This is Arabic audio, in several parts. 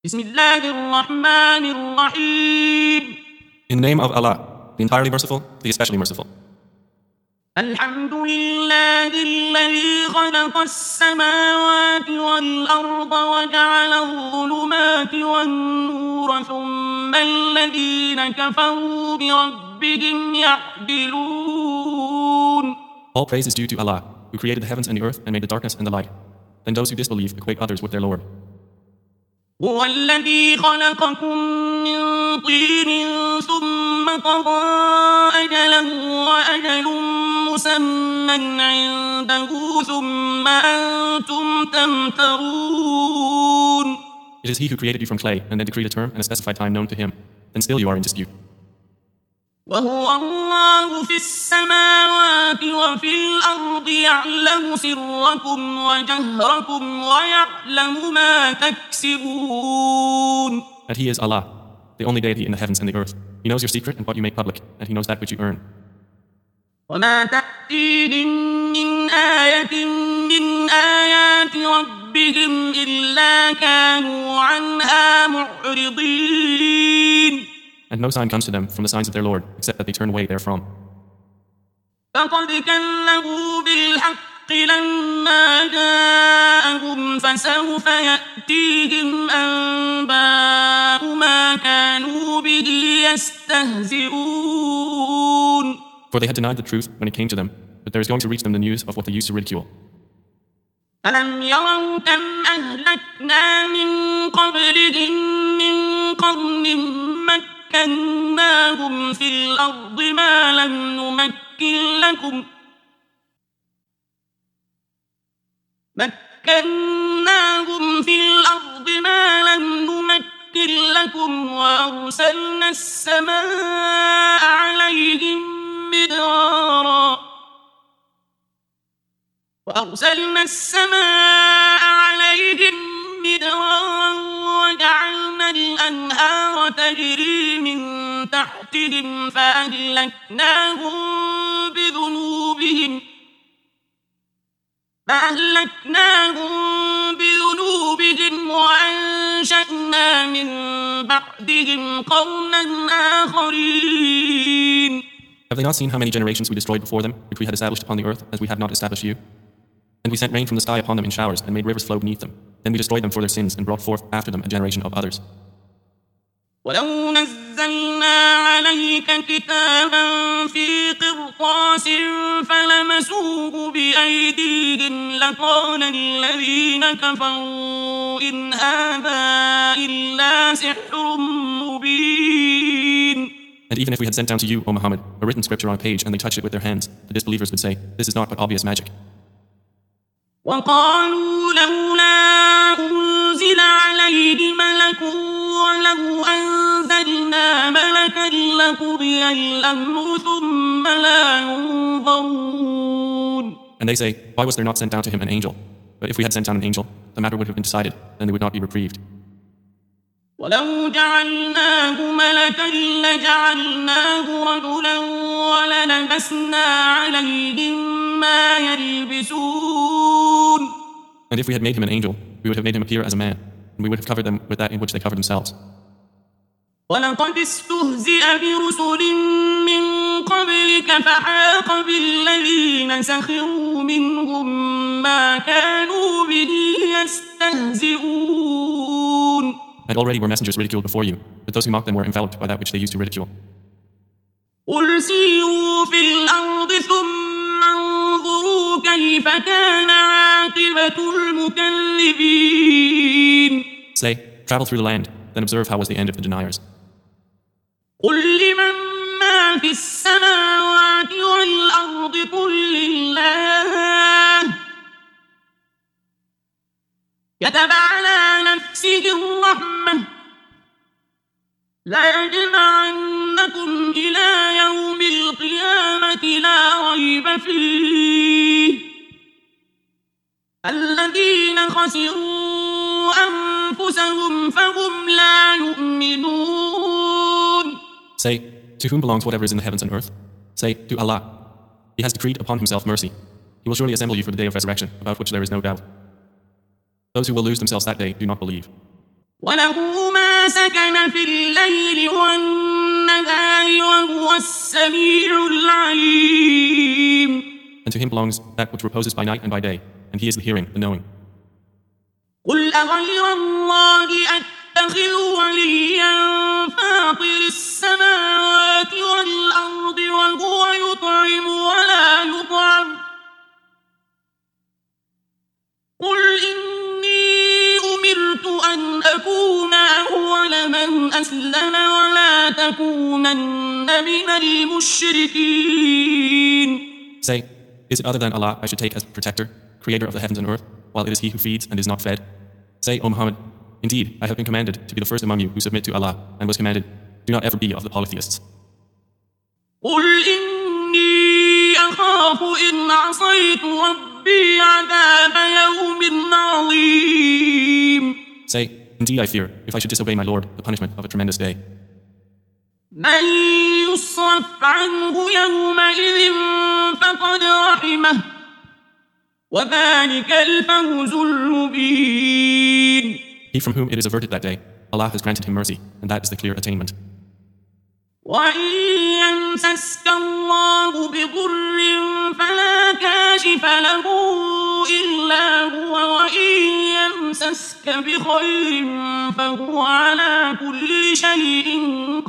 بسم الله الرحمن الرحيم. In the name of Allah, the entirely merciful, the especially merciful. الحمد لله الذي خلق السماوات والأرض وجعل الظلمات والنور ثم الذين كفروا بربهم يعدلون. All praise is due to Allah, who created the heavens and the earth and made the darkness and the light. Then those who disbelieve equate others with their Lord. هو الذي خلقكم من طين ثم قضى أجلا وأجل مسمى عنده ثم أنتم تمترون. It is He who created you from clay and then decreed a term and a specified time known to Him. Then still you are in dispute. وهو الله في السماوات وفي الأرض يعلم سركم وجهركم ويعلم ما تكسبون. And He is Allah, the only deity in the heavens and the earth. He knows your secret and what you make public, and He knows that which you earn. وما تأتيهم من آية من آيات ربهم إلا كانوا عنها معرضين. And no sign comes to them from the signs of their Lord, except that they turn away therefrom. فقد كذبوا بالحق لما جاءهم فسوف يأتيهم أنباء ما كانوا به يستهزئون. For they had denied the truth when it came to them, but there is going to reach them the news of what they used to ridicule. ألم يروا كم أهلكنا من قبلهم من قرن مكناهم في الأرض ما لم نمكن لكم وأرسلنا السماء عليهم مدرارا وجعلنا الأنهار تجري من تحتهم فأهلكناهم بذنوبهم وأنشأنا من بعدهم قرنا آخرين. Have they not seen how many generations we destroyed before them, which we had established upon the earth, as we have not established you? And we sent rain from the sky upon them in showers, and made rivers flow beneath them. Then we destroyed them for their sins, and brought forth after them a generation of others. ولو نزلنا عليك كتابا في قرطاس فلمسوه بأيديهم لقال الذين كفروا إن هذا إلا سحر مبين. And even if we had sent down to you, O Muhammad, a written scripture on a page, and they touched it with their hands, the disbelievers would say, this is not but obvious magic. وقالوا لولا أنزل عليه ملك ولو أنزلنا ملكا لقضي الأمر ثم لا ينظرون. And they say, why was there not sent down to him an angel? But if we had sent down an angel, the matter would have been decided, then they would not be reprieved. ولو جعلناه ملكا لجعلناه رجلا وللبسنا عليهم ما يلبسون. And if we had made him an angel, we would have made him appear as a man, and we would have covered them with that in which they covered themselves. ولقد استهزئ برسل من قبلك فحاق بالذين سخروا منهم ما كانوا به يستهزئون. And already were messengers ridiculed before you, but those who mocked them were enveloped by that which they used to ridicule. قل سيروا في الأرض ثم انظروا كيف كان عاقبة المكذبين. Say, travel through the land, then observe how was the end of the deniers. قل لمن ما في السماوات والأرض قل لله كتب على نفسه الرحمة ليجمعنكم إلى يوم القيامة لا ريب فيه الذين خسروا أنفسهم فهم لا يؤمنون. Say, to whom belongs whatever is in the heavens and earth? Say, to Allah. He has decreed upon himself mercy. He will surely assemble you for the day of resurrection, about which there is no doubt. Those who will lose themselves that day do not believe. وله ما سكن في الليل والنهار وهو السميع العليم. And to him belongs that which reposes by night and by day, and he is the hearing, the knowing. قل أغير الله أتخذ وليا فاطر السماوات والأرض وهو يطعم ولا يطعم قل إني أمرت أن أكون أول من أسلم ولا تكونن من المشركين. Say, is it other than Allah I should take as protector, creator of the heavens and earth, while it is he who feeds and is not fed? Say, O Muhammad, indeed, I have been commanded to be the first among you who submit to Allah, and was commanded, do not ever be of the polytheists. قل إني أخاف إن عصيت ربي عذاب يوم عظيم. Say, indeed I fear, if I should disobey my Lord, the punishment of a tremendous day. من يصرف عنه يومئذ فقد رحمه وذلك الفوز المبين. He from whom it is averted that day, Allah has granted him mercy, and that is the clear attainment. وإن يمسسك الله بضر فلا كاشف له إلا هو وإن يمسسك بخير فهو على كل شيء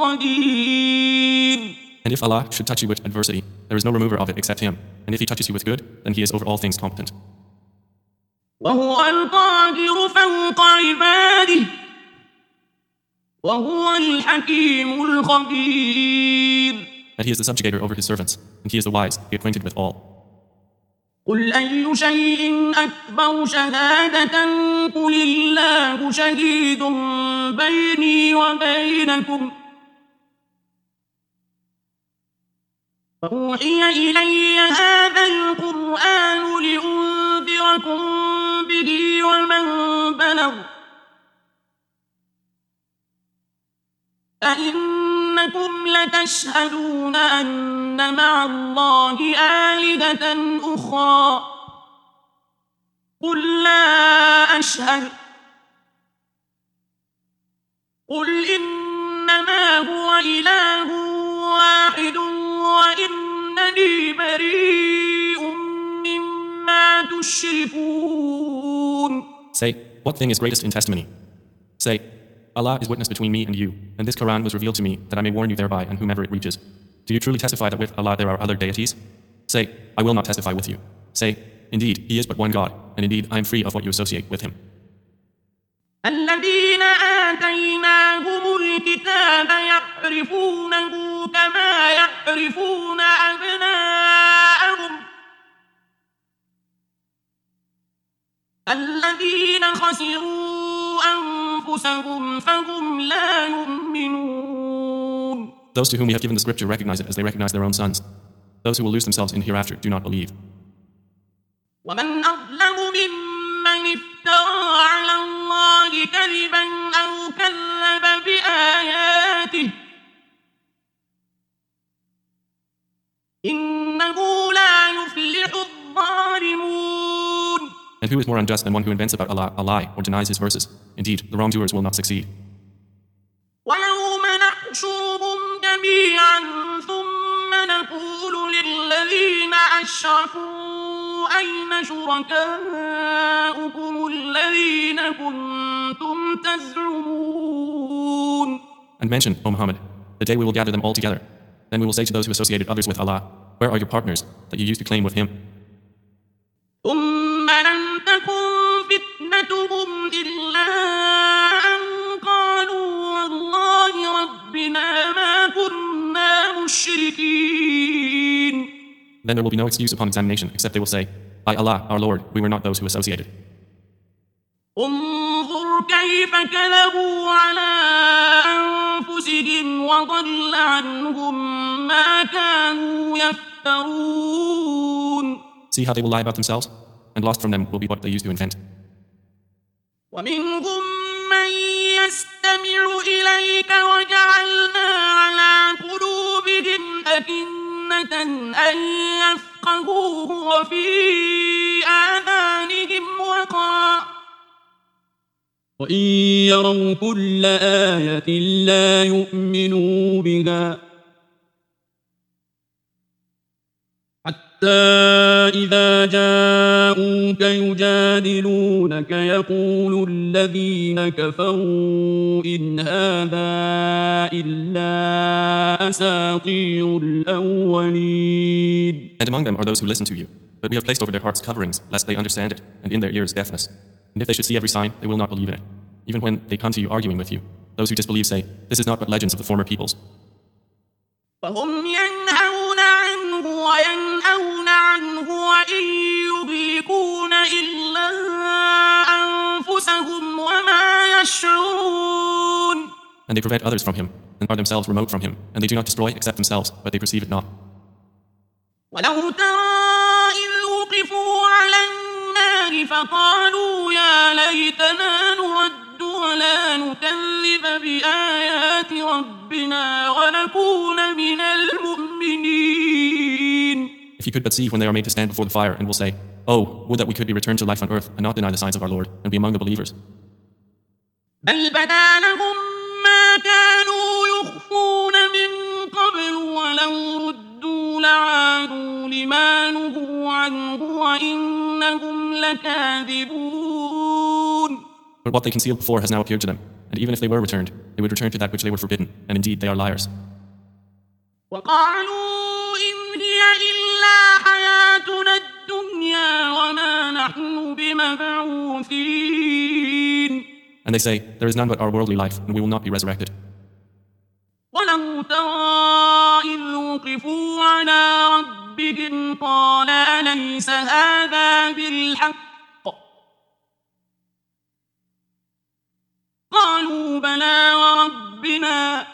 قدير. And if Allah should touch you with adversity, there is no remover of it except Him. And if He touches you with good, then He is over all things competent. وهو القادر فوق عباده وهو الحكيم الخبير. And He is the subjugator over His servants, and He is the wise, the acquainted with all. قل أي شيء أكبر شهادة قل الله شهيد بيني وبينكم فأوحي إلي هذا القرآن لأنذركم به ومن بلغ أئنكم لتشهدون أن مع الله آلهة أخرى قل لا أشهد قل إنما هو إله واحد وإنني بريء مما تشركون. Say, what thing is greatest in testimony? Say, Allah is witness between me and you, and this Quran was revealed to me that I may warn you thereby and whomever it reaches. Do you truly testify that with Allah there are other deities? Say, I will not testify with you. Say, indeed, He is but one God, and indeed I am free of what you associate with Him. الذين آتيناهم الكتاب يعرفونه كما يعرفون أبناءهم الذين خسروا أنفسهم فهم لا يؤمنون. Those to whom we have given the scripture recognize it as they recognize their own sons. Those who will lose themselves in hereafter do not believe. ومن أظلم ممن افترى على الله كذبا أو كذب بآياته إنه لا يفلح الظالمون. And who is more unjust than one who invents about Allah a lie or denies His verses? Indeed, the wrongdoers will not succeed. ويوم نحشرهم جميعا ثم نقول للذين أشركوا أين شركاؤكم الذين كنتم تزعمون. And mention, O Muhammad, the day we will gather them all together. Then we will say to those who associated others with Allah, where are your partners that you used to claim with Him? ثم لم تكن فتنتهم إلا أن قالوا والله ربنا ما كنا مشركين. Then there will be no excuse upon examination except they will say, by Allah, our Lord, we were not those who associated. انظر كيف كذبوا على أنفسهم وضل عنهم ما كانوا يفترون. See how they will lie about themselves, and lost from them will be what they used to invent. ومنهم من يستمع إليك وجعلنا على قلوبهم أكنة أن يفقهوه وفي آذانهم وقرا وإن يروا كل آية لا يؤمنوا بها حتى إذا جاءوك يجادلونك يقول الذين كفروا إن هذا إلا أساطير الأولين. And among them are those who listen to you, but we have placed over their hearts coverings, lest they understand it, and in their ears deafness. And if they should see every sign, they will not believe in it. Even when they come to you arguing with you, those who disbelieve say, "This is not but legends of the former peoples." فهم ينهون عنه وينأون عنه وإن يهلكون إلا أنفسهم وما يشعرون. And they prevent others from him, and are themselves remote from him, and they do not destroy except themselves, but they perceive it not. ولو ترى إذ وقفوا على النار فقالوا يا ليتنا نرد ولا نكذب بآيات ربنا ونكون من المؤمنين. If you could but see when they are made to stand before the fire, and will say, "Oh, would that we could be returned to life on earth, and not deny the signs of our Lord, and be among the believers." بل بدا لهم ما كانوا يخفون من قبل ولو ردوا لعادوا لما نهوا عنه وإنهم لكاذبون. But what they concealed before has now appeared to them, and even if they were returned, they would return to that which they were forbidden, and indeed they are liars. وقالوا إن هي إلا حياتنا الدنيا وما نحن بمبعوثين. And they say, "There is none but our worldly life, and we will not be resurrected." ولو ترى إذ وقفوا على ربهم قال أليس هذا بالحق قالوا بلى وربنا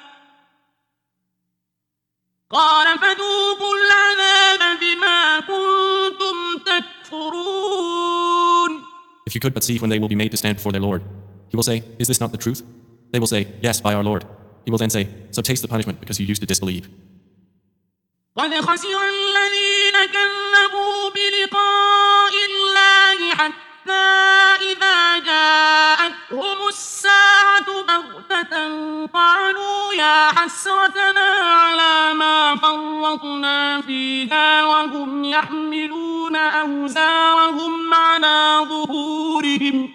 قال فذوقوا العذاب بما كنتم تكفرون. If you could but see when they will be made to stand before their Lord, he will say, "Is this not the truth?" They will say, "Yes, by our Lord." He will then say, "So taste the punishment because you used to disbelieve." قد خسر الذين كذبوا بلقاء الله حتى إذا جاءتهم الساعة بغتة قالوا يا حسرتنا على ما فرطنا فيها وهم يحملون أوزارهم على ظهورهم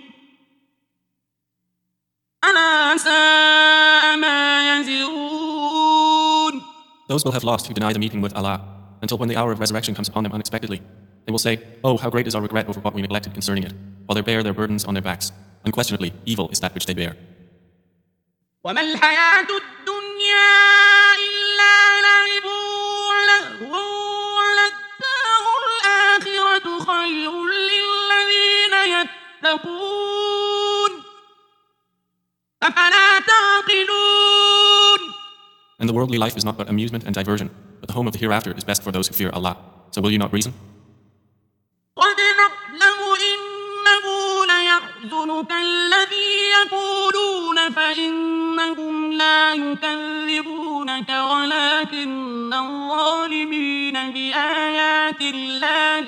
ألا ساء ما يزرون. Those will have lost who deny the meeting with Allah, until when the hour of resurrection comes upon them unexpectedly. They will say, "Oh, how great is our regret over what we neglected concerning it," while they bear their burdens on their backs. Unquestionably, evil is that which they bear. وما الحياة الدنيا إلا لعب ولهو وللدار الآخرة خير للذين يتقون أفلا تعقلون. And the worldly life is not but amusement and diversion, but the home of the hereafter is best for those who fear Allah. So will you not reason? قد نعلم إنه ليحزنك الذي يقولون فإنهم لا يكذبونك ولكن الظالمين بآيات الله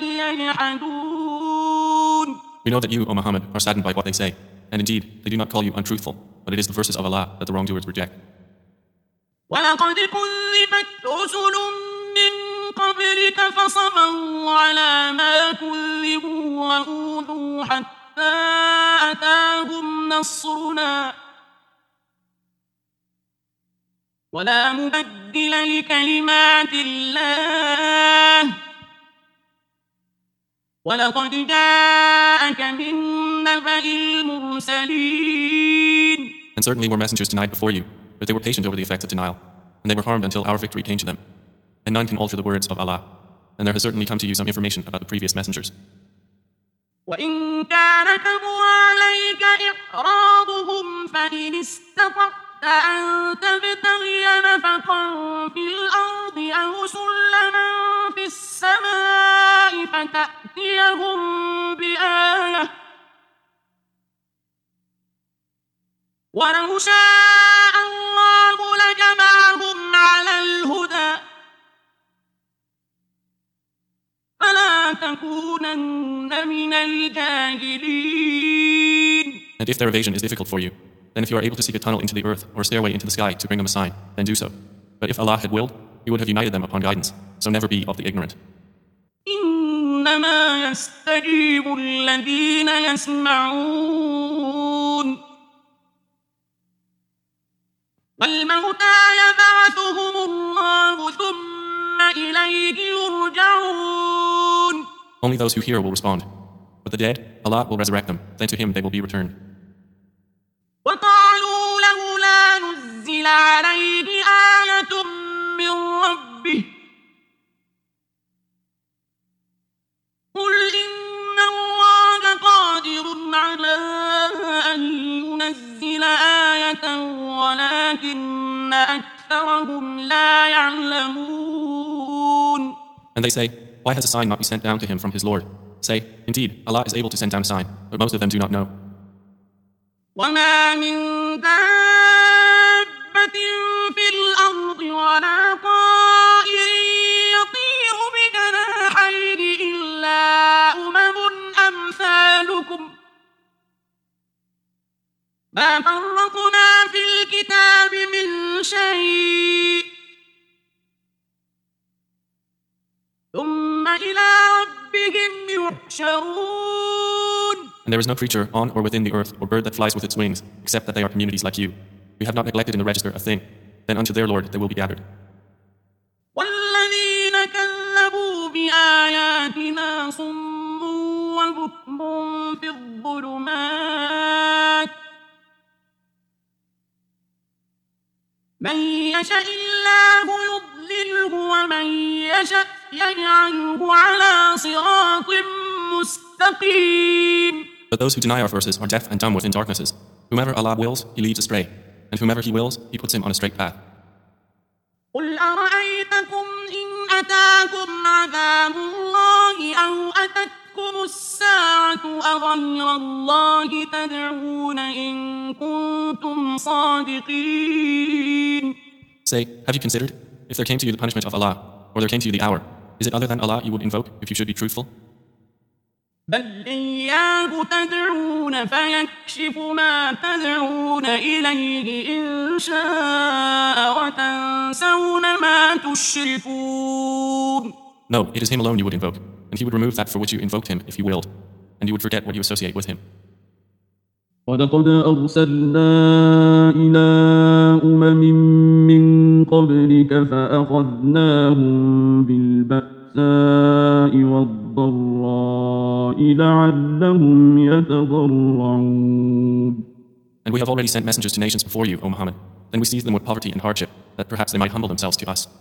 يجحدون. We know that you, O Muhammad, are saddened by what they say, and indeed, they do not call you untruthful, but it is the verses of Allah that the wrongdoers reject. ولقد كذبت رسل من قبلك فصبروا على ما كذبوا وأوذوا حتى أتاهم نصرنا ولا مبدل لكلمات الله ولقد جاءك من نبأ المرسلين. And certainly were messengers denied before you, but they were patient over the effects of denial, and they were harmed until our victory came to them. And none can alter the words of Allah, and there has certainly come to you some information about the previous messengers. وإن كان كبر عليك إعراضهم فإن استطعت أن تبتغي نفقا في الأرض أو سلما في السماء فتأتيهم بآية ولو شاء الله لجمعهم على الهدى فلا تكونن من الجاهلين. And And if their evasion is difficult for you, then if you are able to seek a tunnel into the earth or a stairway into the sky to bring them a sign, then do so. But if Allah had willed, He would have united them upon guidance. So never be of the ignorant. إنما يستجيب الذين يسمعون والموتى يبعثهم الله ثم إليه يرجعون. Only those who hear will respond. But the dead, Allah will resurrect them. Then to Him they will be returned. وقالوا لولا نزل عليه آية من ربه قل إن الله قادر على أن ينزل آية ولكن أكثرهم لا يعلمون. And they say, why has a sign not been sent down to him from his Lord? Say, indeed, Allah is able to send down a sign, but most of them do not know. وما من دابة في الأرض ولا طائر يطير بجناحين إلا أمثالكم ما فرطنا في الكتاب من شيء ثم إلى ربهم يحشرون. And there is no creature on or within the earth or bird that flies with its wings, except that they are communities like you. We have not neglected in the register a thing. Then unto their Lord they will be gathered. والذين كذبوا بآياتنا صم وبكم في الظلمات من يشاء الله يضلله ومن يشاء يجعله على صراط مستقيم. But those who deny our verses are deaf and dumb within darknesses. Whomever Allah wills, He leads astray. And whomever He wills, He puts him on a straight path. قل أرأيتكم إن أتاكم عذاب الله أو أتتكم الساعة أغير الله تدعون إن كنتم صادقين. Say, have you considered, if there came to you the punishment of Allah, or there came to you the hour, is it other than Allah you would invoke if you should be truthful? بل إياه تدعون فيكشف ما تدعون إليه إن شاء وتنسون ما تشركون. No, it is Him alone you would invoke, and He would remove that for which you invoked Him if you willed, and you would forget what you associate with Him. ولقد أرسلنا إلى من قبلك فأخذناهم بالبأساء والضراء لعلهم يتضرعون. And we have already sent messengers to nations before you, O Muhammad. Then we seized them with poverty and hardship, that perhaps they might humble themselves to us.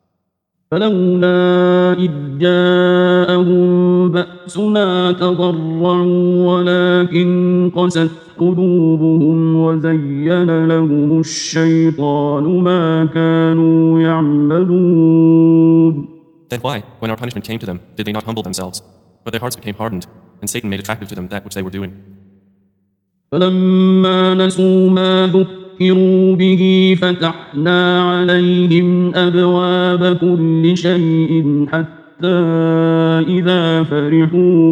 فلولا إذ جاءهم بأسنا تضرعوا ولكن قست قلوبهم وزين لهم الشيطان ما كانوا يعملون. Then why, when our punishment came to them, did they not humble themselves? But their hearts became hardened, and Satan made attractive to them that which they were doing. فلما نسوا ما ذكروا به فتحنا عليهم أبواب كل شيء حتى إذا فرحوا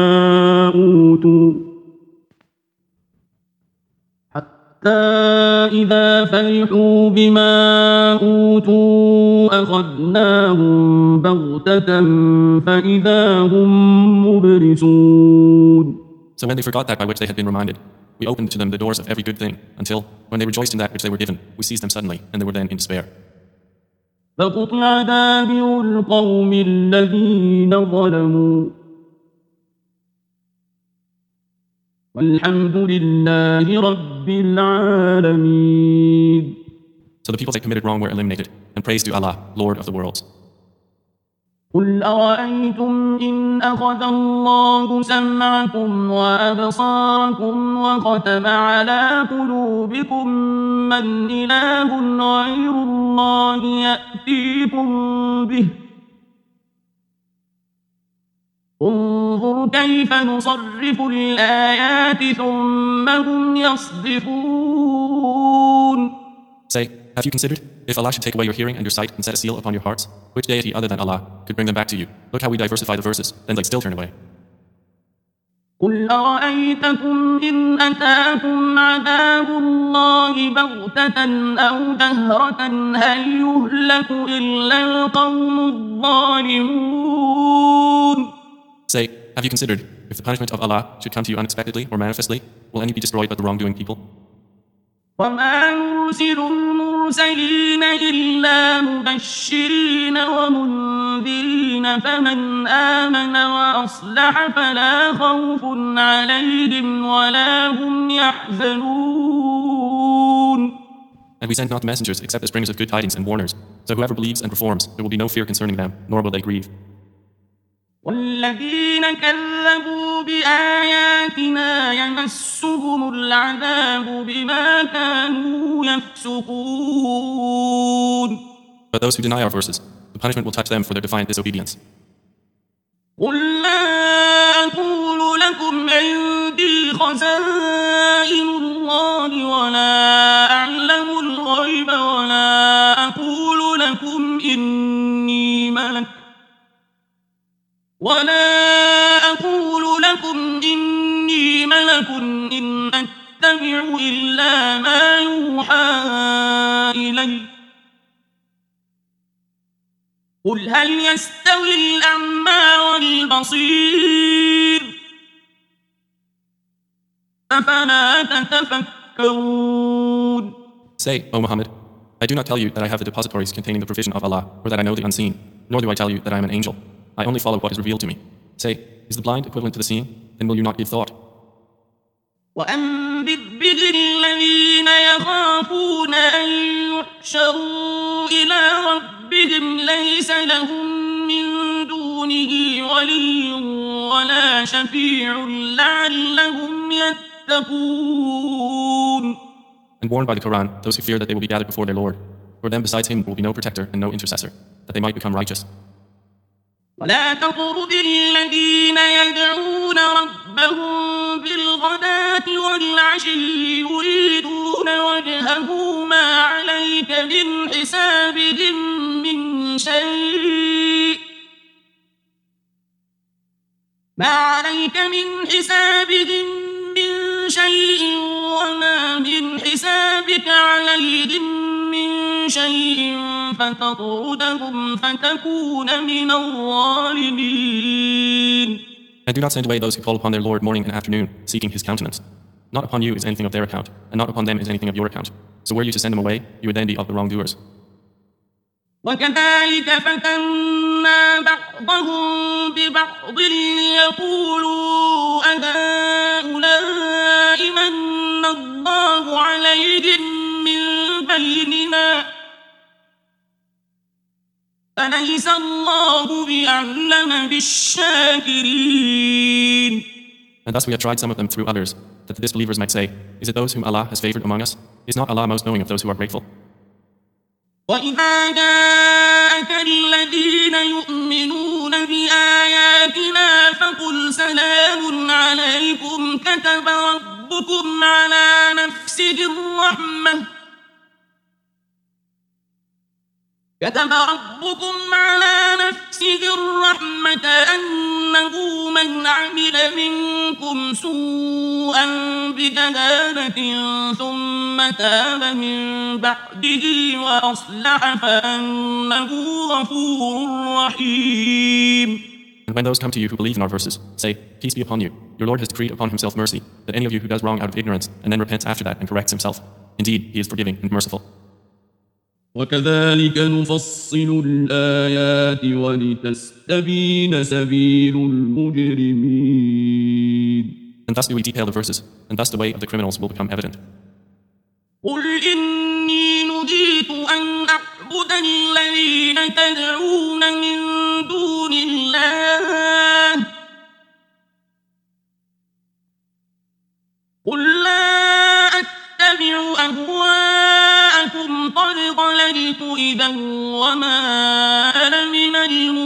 بما أوتوا أخذناهم بغتة فإذا هم مبلسون. So when they forgot that by which they had been reminded, we opened to them the doors of every good thing, until, when they rejoiced in that which they were given, we seized them suddenly, and they were then in despair. فقطع دابر القوم الذين ظلموا والحمد لله رب العالمين. So the people that committed wrong were eliminated, and praise to Allah, Lord of the worlds. قل أرأيتم إن أخذ الله سمعكم وأبصاركم وختم على قلوبكم من إله غير الله يأتيكم به انظر كيف نصرف الآيات ثم هم يصدفون. Say, have you considered, if Allah should take away your hearing and your sight and set a seal upon your hearts, which deity other than Allah could bring them back to you? Look how we diversify the verses, then they still turn away. قل أرأيتكم إن أتاكم عذاب الله بغتة أو جهرة هل يهلك إلا القوم الظالمون. Say, have you considered, if the punishment of Allah should come to you unexpectedly or manifestly, will any be destroyed but the wrongdoing people? وما نرسل المرسلين إلا مبشرين ومنذرين فمن آمن وأصلح فلا خوف عليهم ولا هم يحزنون. And we send not messengers except as bringers of good tidings and warners. So whoever believes and performs, there will be no fear concerning them, nor will they grieve. والذين كذبوا بآياتنا يمسهم العذاب بما كانوا يفسقون. But those who deny our verses, the punishment will touch them for their defiant disobedience. قل لا أقول لكم عندي خزائن الله ولا أعلم الغيب ولا أقول لكم إني ملك إن أتبع إلا ما يوحى إلي. قل هل يستوي الأعمى والبصير أفلا تتفكرون. Say, O Muhammad, I do not tell you that I have the depositories containing the provision of Allah, or that I know the unseen, nor do I tell you that I am an angel. I only follow what is revealed to me. Say, is the blind equivalent to the seeing? Then will you not give thought? وأنذر به الذين يخافون أن يحشروا إلى ربهم ليس لهم من دونه ولي ولا شفيع لعلهم يتقون. And warned by the Quran those who fear that they will be gathered before their Lord. For them besides him will be no protector and no intercessor, that they might become righteous. ولا تطرد الذين يدعون ربهم بالغداة والعشي يريدون وجهه ما عليك من حسابهم من شيء وما من حسابك عليهم من شيء فتطردهم فتكون من الظالمين. And do not send away those who call upon their Lord morning and afternoon, seeking his countenance. Not upon you is anything of their account, and not upon them is anything of your account. So were you to send them away, you would then be of the wrongdoers. وكذلك فتنا بعضهم ببعض ليقولوا أهؤلاء من الله عليهم من بيننا أليس الله بأعلم بالشاكرين. And thus we have tried some of them through others, that the disbelievers might say, is it those whom Allah has favored among us? Is not Allah most knowing of those who are grateful? وإذا جاءك الذين يؤمنون بآياتنا فقل سلام عليكم كتب ربكم على نفسه الرحمة أنه من عمل منكم سوءا بجهالة ثم تاب من بعده وأصلح فأنه غفور رحيم. And when those come to you who believe in our verses, say, peace be upon you. Your Lord has decreed upon himself mercy, that any of you who does wrong out of ignorance and then repents after that and corrects himself, indeed, he is forgiving and merciful. وكذلك نفصل الآيات ولتستبين سبيل المجرمين. And thus do we detail the verses, and thus the way of the criminals will become evident. قل إني نهيت أن أعبد الذين تدعون من دون الله قل لا أتبع أهواءكم قد ضللت إذا وما أنا من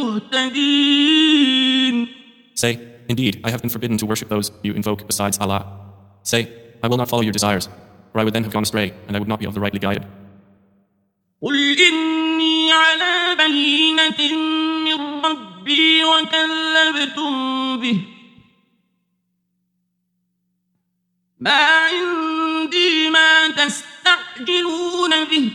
المهتدين. Say, indeed, I have been forbidden to worship those you invoke besides Allah. Say, I will not follow your desires, for I would then have gone astray, and I would not be of the rightly guided. قل إني على بينة من ربي وكذبتم به ما عندي ما تستعجلون به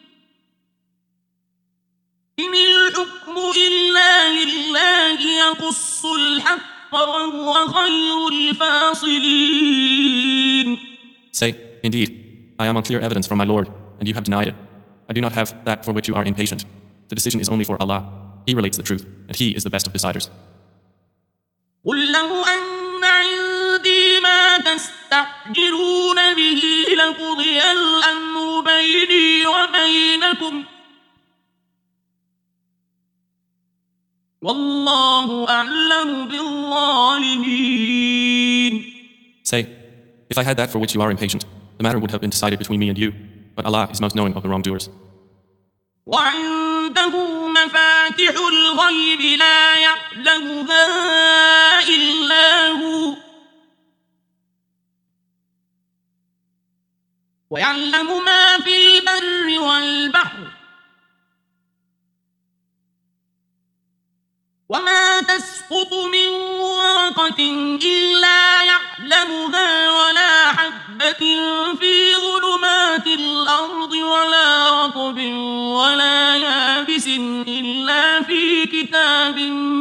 إن الحكم إلا لله يقص الحق وهو خير الفاصلين. Say, indeed, I am on clear evidence from my Lord, and you have denied it. I do not have that for which you are impatient. The decision is only for Allah. He relates the truth, and He is the best of deciders. قل لو أن عندي ما تستعجلون به لقضي الأمر بيني وبينكم والله أعلم بالظالمين. Say, if I had that for which you are impatient, the matter would have been decided between me and you, but Allah is most knowing of the wrongdoers. وعنده مفاتح الغيب لا يعلمها إلا هو ويعلم ما في البر والبحر وما تسقط من ورقة إلا يعلمها ولا حبة في ظلمات الأرض ولا رطب ولا يابس إلا في كتاب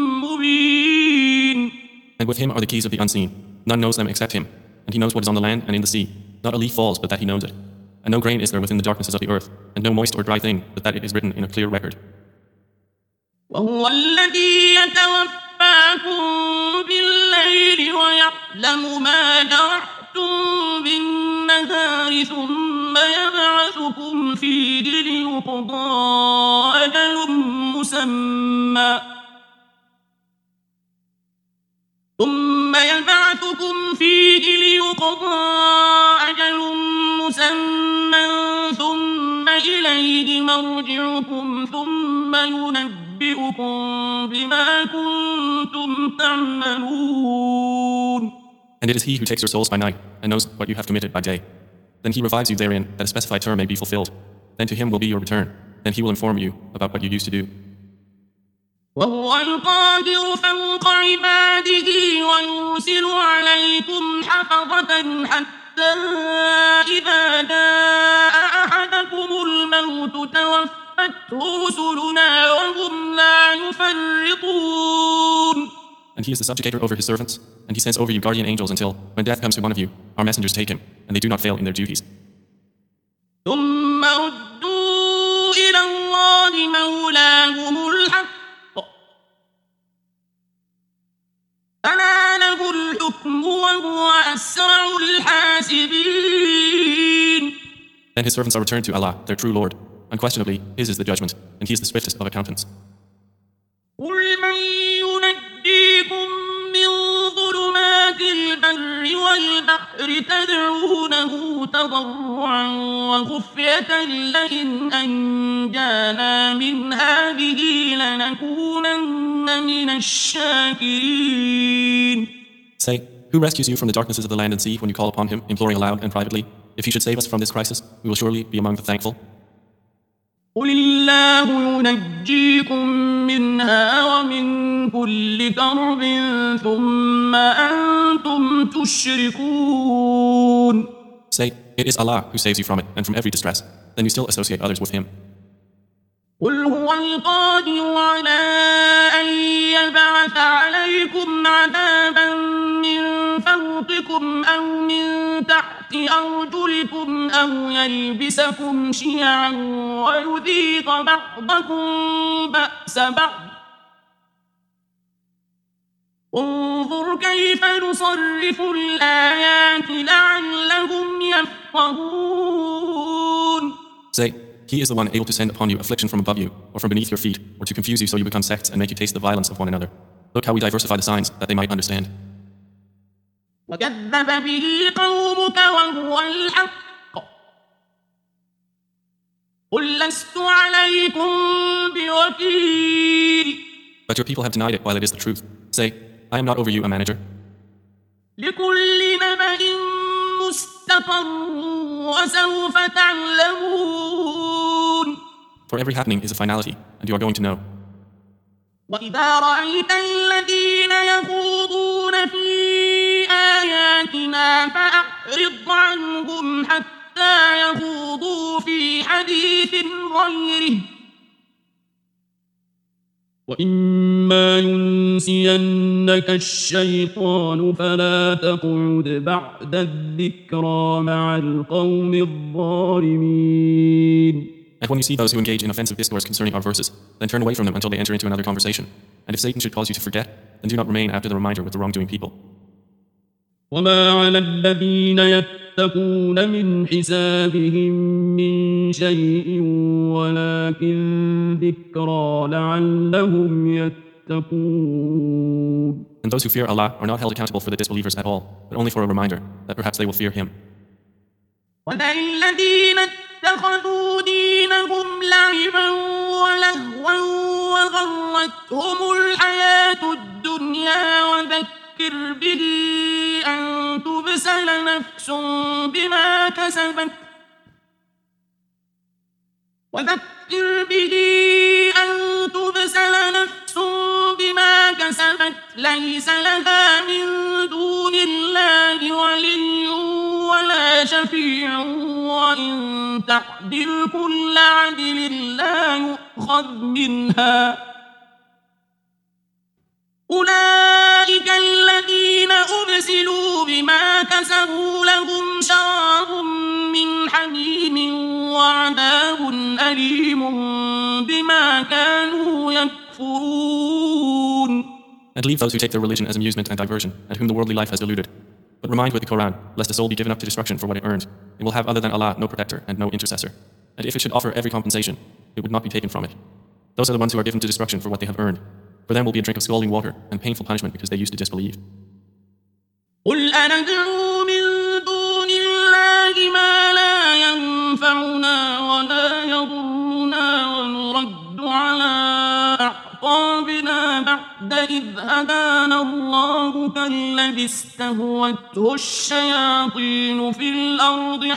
مبين. And with Him are the keys of the unseen. None knows them except Him, and He knows what is on the land and in the sea. Not a leaf falls but that He knows it. And no grain is there within the darknesses of the earth, and no moist or dry thing but that it is written in a clear record. وهو الذي يتوفاكم بالليل ويعلم ما جرحتم بالنهار ثم يبعثكم فيه ليقضى أجل مسمى ثم إليه مرجعكم ثم ينبئكم بما كنتم تعملون. And it is He who takes your souls by night and knows what you have committed by day. Then He revives you therein that a specified term may be fulfilled. Then to Him will be your return. Then He will inform you about what you used to do. وهو القادر فوق عباده ويرسل عليكم حفظة حتى إذا جاء أحدكم الموت توفته رسلنا وهم لا يفرطون. And He is the subjugator over His servants, and He sends over you guardian angels until, when death comes to one of you, our messengers take him, and they do not fail in their duties. ثم ردوا إلى الله مولاهم الحق ألا له الحكم وهو أسرع الحاسبين. Then His servants are returned to Allah, their true Lord. Unquestionably, His is the judgment, and He is the swiftest of accountants. قل من ينجيكم من ظلمات البر والبحر تدعونه تضرعا وخفية لئن أنجانا من هذه لنكونن من الشاكرين. Say, who rescues you from the darknesses of the land and sea when you call upon Him, imploring aloud and privately? If He should save us from this crisis, we will surely be among the thankful. قل الله ينجيكم منها ومن كل كرب ثم أنتم تشركون. Say, it is Allah who saves you from it and from every distress. Then you still associate others with Him. قل هو القادر على أن يبعث عليكم عذابا من فوقكم أو من تحت أرجلكم أو يلبسكم شيعا ويذيق بعضكم بأس بعض. انظر كيف نصرف الآيات لعلهم يفقهون. Say, He is the one able to send upon you affliction from above you or from beneath your feet, or to confuse you so you become sects and make you taste the violence of one another. Look how we diversify the signs that they might understand. وكذب به قومك وهو الحق قل لست عليكم بوكيل. But your people have denied it while it is the truth. Say, I am not over you a manager. لكل نبأ مستقر وسوف تعلمون. For every happening is a finality, and you are going to know. وإذا رأيت الذين يخوضون في بآياتنا فأعرض عنهم حتى يخوضوا في حديث غيره وإما ينسينك الشيطان فلا تقعد بعد الذكرى مع القوم الظالمين. And when you see those who engage in offensive discourse concerning our verses, then turn away from them until they enter into another conversation. And if Satan should cause you to forget, then do not remain after the reminder with the wrongdoing people. وما على الذين يتقون من حسابهم من شيء ولكن ذكرى لعلهم يتقون. And those who fear Allah are not held accountable for the disbelievers at all, but only for a reminder that perhaps they will fear Him. والذين اتخذوا دينهم لعبا ولهوا وغرتهم الحياة الدنيا وذكر به أن تبسل نفس بما كسبت ليس لها من دون الله ولي ولا شفيع وإن تعدل كل عدل لا يؤخذ منها أولئك الذين أبسلوا بما كسبوا لهم شراب من حميم وعذاب أليم بما كانوا يكفرون. And leave those who take their religion as amusement and diversion, and whom the worldly life has deluded. But remind with the Quran, lest the soul be given up to destruction for what it earned. It will have other than Allah no protector and no intercessor. And if it should offer every compensation, it would not be taken from it. Those are the ones who are given to destruction for what they have earned. For them will be a drink of scalding water and painful punishment because they used to disbelieve. قل أندعو من دون الله ما لا ينفعنا ولا يضرنا ونرد على أعقابنا بعد إذ هدانا الله كالذي استهوته الشياطين في الأرض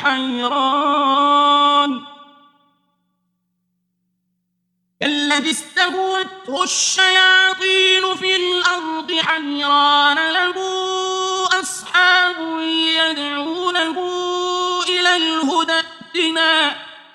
حيران له أصحاب يدعونه إلى الهدى ائتنا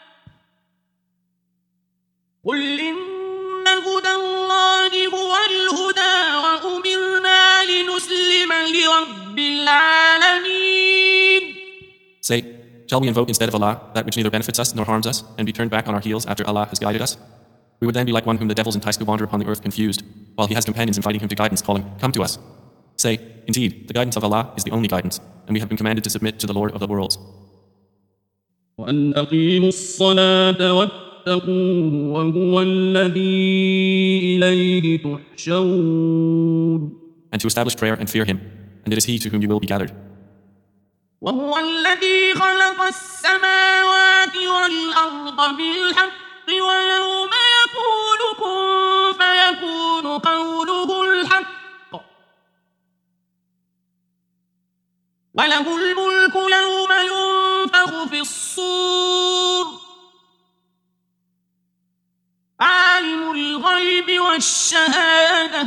قل إن هدى الله هو الهدى وأمرنا لنسلم لرب العالمين. Say, shall we invoke instead of Allah that which neither benefits us nor harms us, and be turned back on our heels after Allah has guided us? We would then be like one whom the devils entice to wander upon the earth confused, while he has companions inviting him to guidance, calling, "Come to us." Say, indeed, the guidance of Allah is the only guidance, and we have been commanded to submit to the Lord of the worlds. وأن أقيموا الصلاة واتقوه وهو الذي إليه تحشرون. And to establish prayer and fear him, and it is he to whom you will be gathered. وهو الذي خلق السماوات والأرض بالحق ويوم يقول كن فيكون قوله الحق وله الملك يوم ينفخ في الصور عالم الغيب والشهادة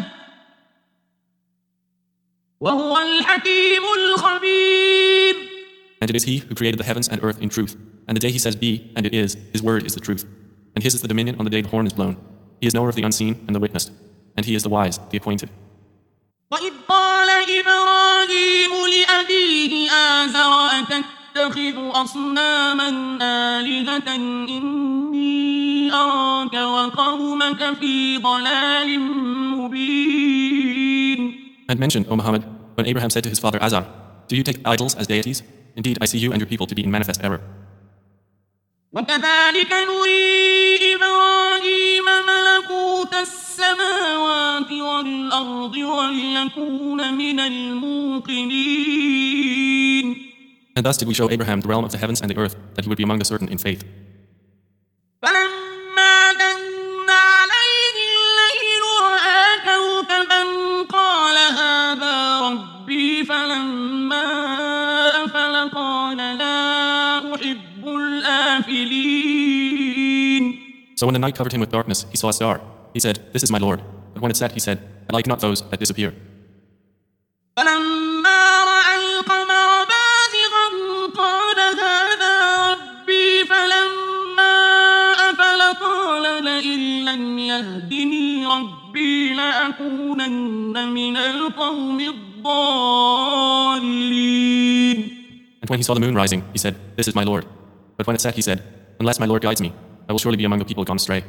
وهو الحكيم الخبير. And it is he who created the heavens and earth in truth. And the day he says be, and it is, his word is the truth. And his is the dominion on the day the horn is blown. He is knower of the unseen and the witnessed. And he is the wise, the appointed. وَإِذْ قَالَ إِبْرَاهِيمُ لِأَبِيهِ آزَرَ أَتَتَّخِذُ أَصْنَامًا آلِهَةً إِنِّي أَرَاكَ وَقَوْمَكَ فِي ضَلَالٍ مُبِينٍ. And mention, O Muhammad, when Abraham said to his father Azar, "Do you take idols as deities? Indeed, I see you and your people to be in manifest error." وَكَذَلِكَ نُرِي إِبْرَاهِيمَ مَلَكُوتَ السَّمَاوَاتِ وَالْأَرْضِ وَلِيَكُونَ مِنَ الْمُوقِنِينَ. And thus did we show Abraham the realm of the heavens and the earth, that he would be among the certain in faith. فَلَمَّا جَنَّ عَلَيْهِ اللَّيْلُ رَأَىٰ كَوْكَبًا قَالَ هَٰذَا رَبِّي فَلَمَّا أَفَلَ قَالَ لَا أُحِبُّ الْآفِلِينَ. So when the night covered him with darkness, he saw a star. He said, "This is my Lord." But when it set, he said, "I like not those that disappear." فَلَمَّا رَأَى ولئن لم يهدني ربي لأكونن من القوم الضالين. And when he saw the moon rising, he said, "This is my Lord." But when it set, he said, "Unless my Lord guides me, I will surely be among the people gone astray."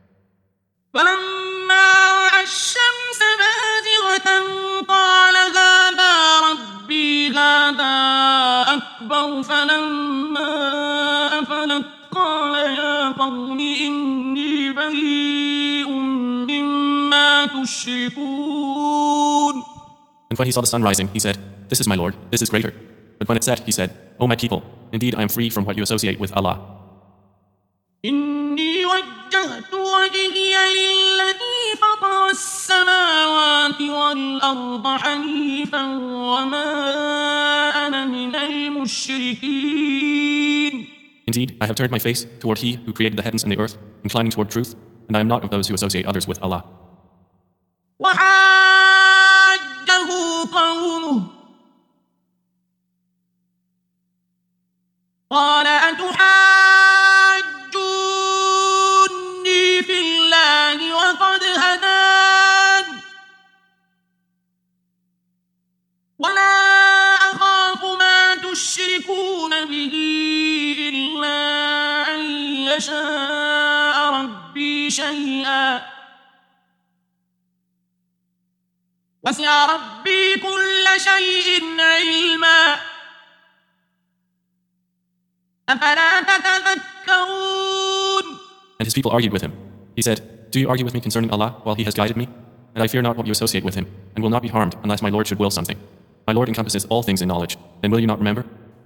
فلما رأى الشمس بازغة قال هذا ربي هذا أكبر فلما أفلت قال يا قوم إني بريء مما تشركون. And when he saw the sun rising, he said, "This is my Lord, this is greater." But when it set, he said, "O my people, indeed I am free from what you associate with Allah. إني وجهت وجهي للذي فطر السماوات والأرض حنيفا وما أنا من المشركين. Indeed, I have turned my face toward He who created the heavens and the earth, inclining toward truth, and I am not of those who associate others with Allah." وحاجه قومه قال أتحاجوني في الله وقد هدان ولا أخاف ما تشركون به إلا أن يشاء ربي شيئا وسع ربي كل شيء علما أفلا تتذكرون. And his people argued with him. He said, "Do you argue with me concerning Allah while He has guided me? And I fear not what you associate with Him, and will not be harmed unless my Lord should will something. My Lord encompasses all things in knowledge. Then will you not remember?"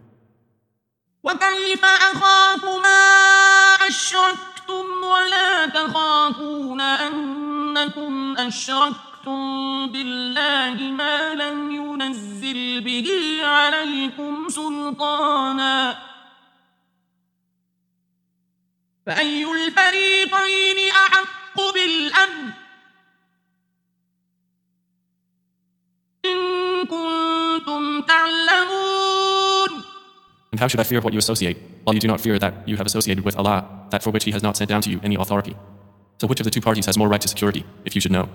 وكيف أخاف ما أشركتم ولا تخافون أنكم أشركتم بالله ما لم ينزل به عليكم سلطانا فأي الفريقين أحق بالأمن إن كنتم تعلمون. And how should I fear what you associate, while you do not fear that you have associated with Allah, that for which He has not sent down to you any authority? So which of the two parties has more right to security, if you should know?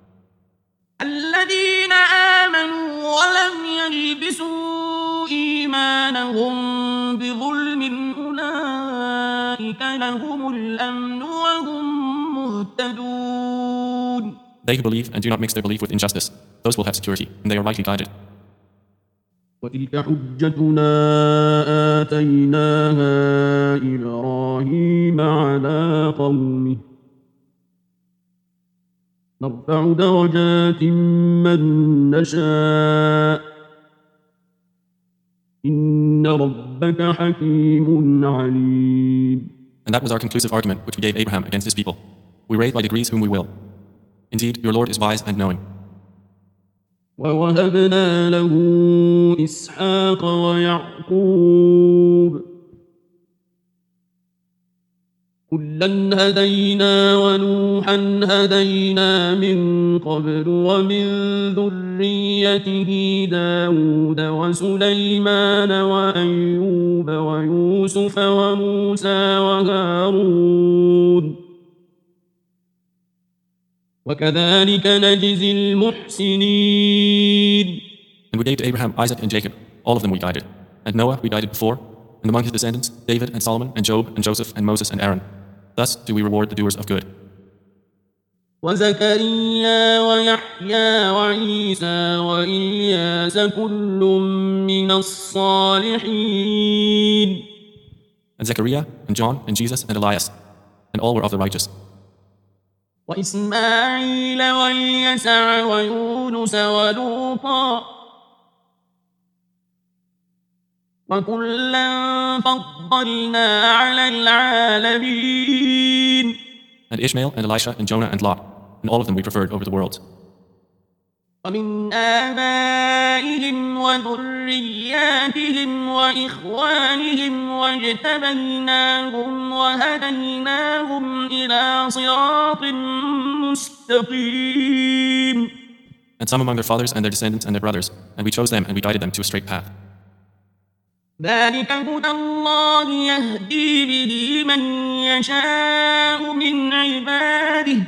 الذين آمنوا ولم يلبسوا إيمانهم بظلم أولئك لهم الأمن وهم مهتدون. They who believe and do not mix their belief with injustice, those will have security, and they are rightly guided. وتلك حجتنا آتيناها إبراهيم على قومه نرفع درجات من نشاء إن ربك حكيم عليم. And that was our conclusive argument which we gave Abraham against his people. We raise by degrees whom we will. Indeed, your Lord is wise and knowing. ووهبنا له إسحاق ويعقوب كلا هدينا ونوحا هدينا من قبل ومن ذريته داود وسليمان وأيوب ويوسف وموسى وهارون وكذلك نجزي المحسنين. And we gave to Abraham, Isaac, and Jacob, all of them we guided. And Noah we guided before, and among his descendants, David and Solomon and Job and Joseph and Moses and Aaron. Thus do we reward the doers of good. وزكريا ويحيى وعيسى وإلياس كل من الصالحين. And Zechariah and John and Jesus and Elias, and all were of the righteous. وإسماعيل واليسع ويونس ولوطا وكلا فضلنا على العالمين. And Ishmael and Elisha and Jonah and Lot, and all of them we preferred over the worlds. ومن آبائهم وذرياتهم وإخوانهم واجتبيناهم وهديناهم إلى صراط مستقيم. And some among their fathers and their descendants and their brothers, and we chose them and we guided them to a straight path. ذلك هدى الله يهدي به من يشاء من عباده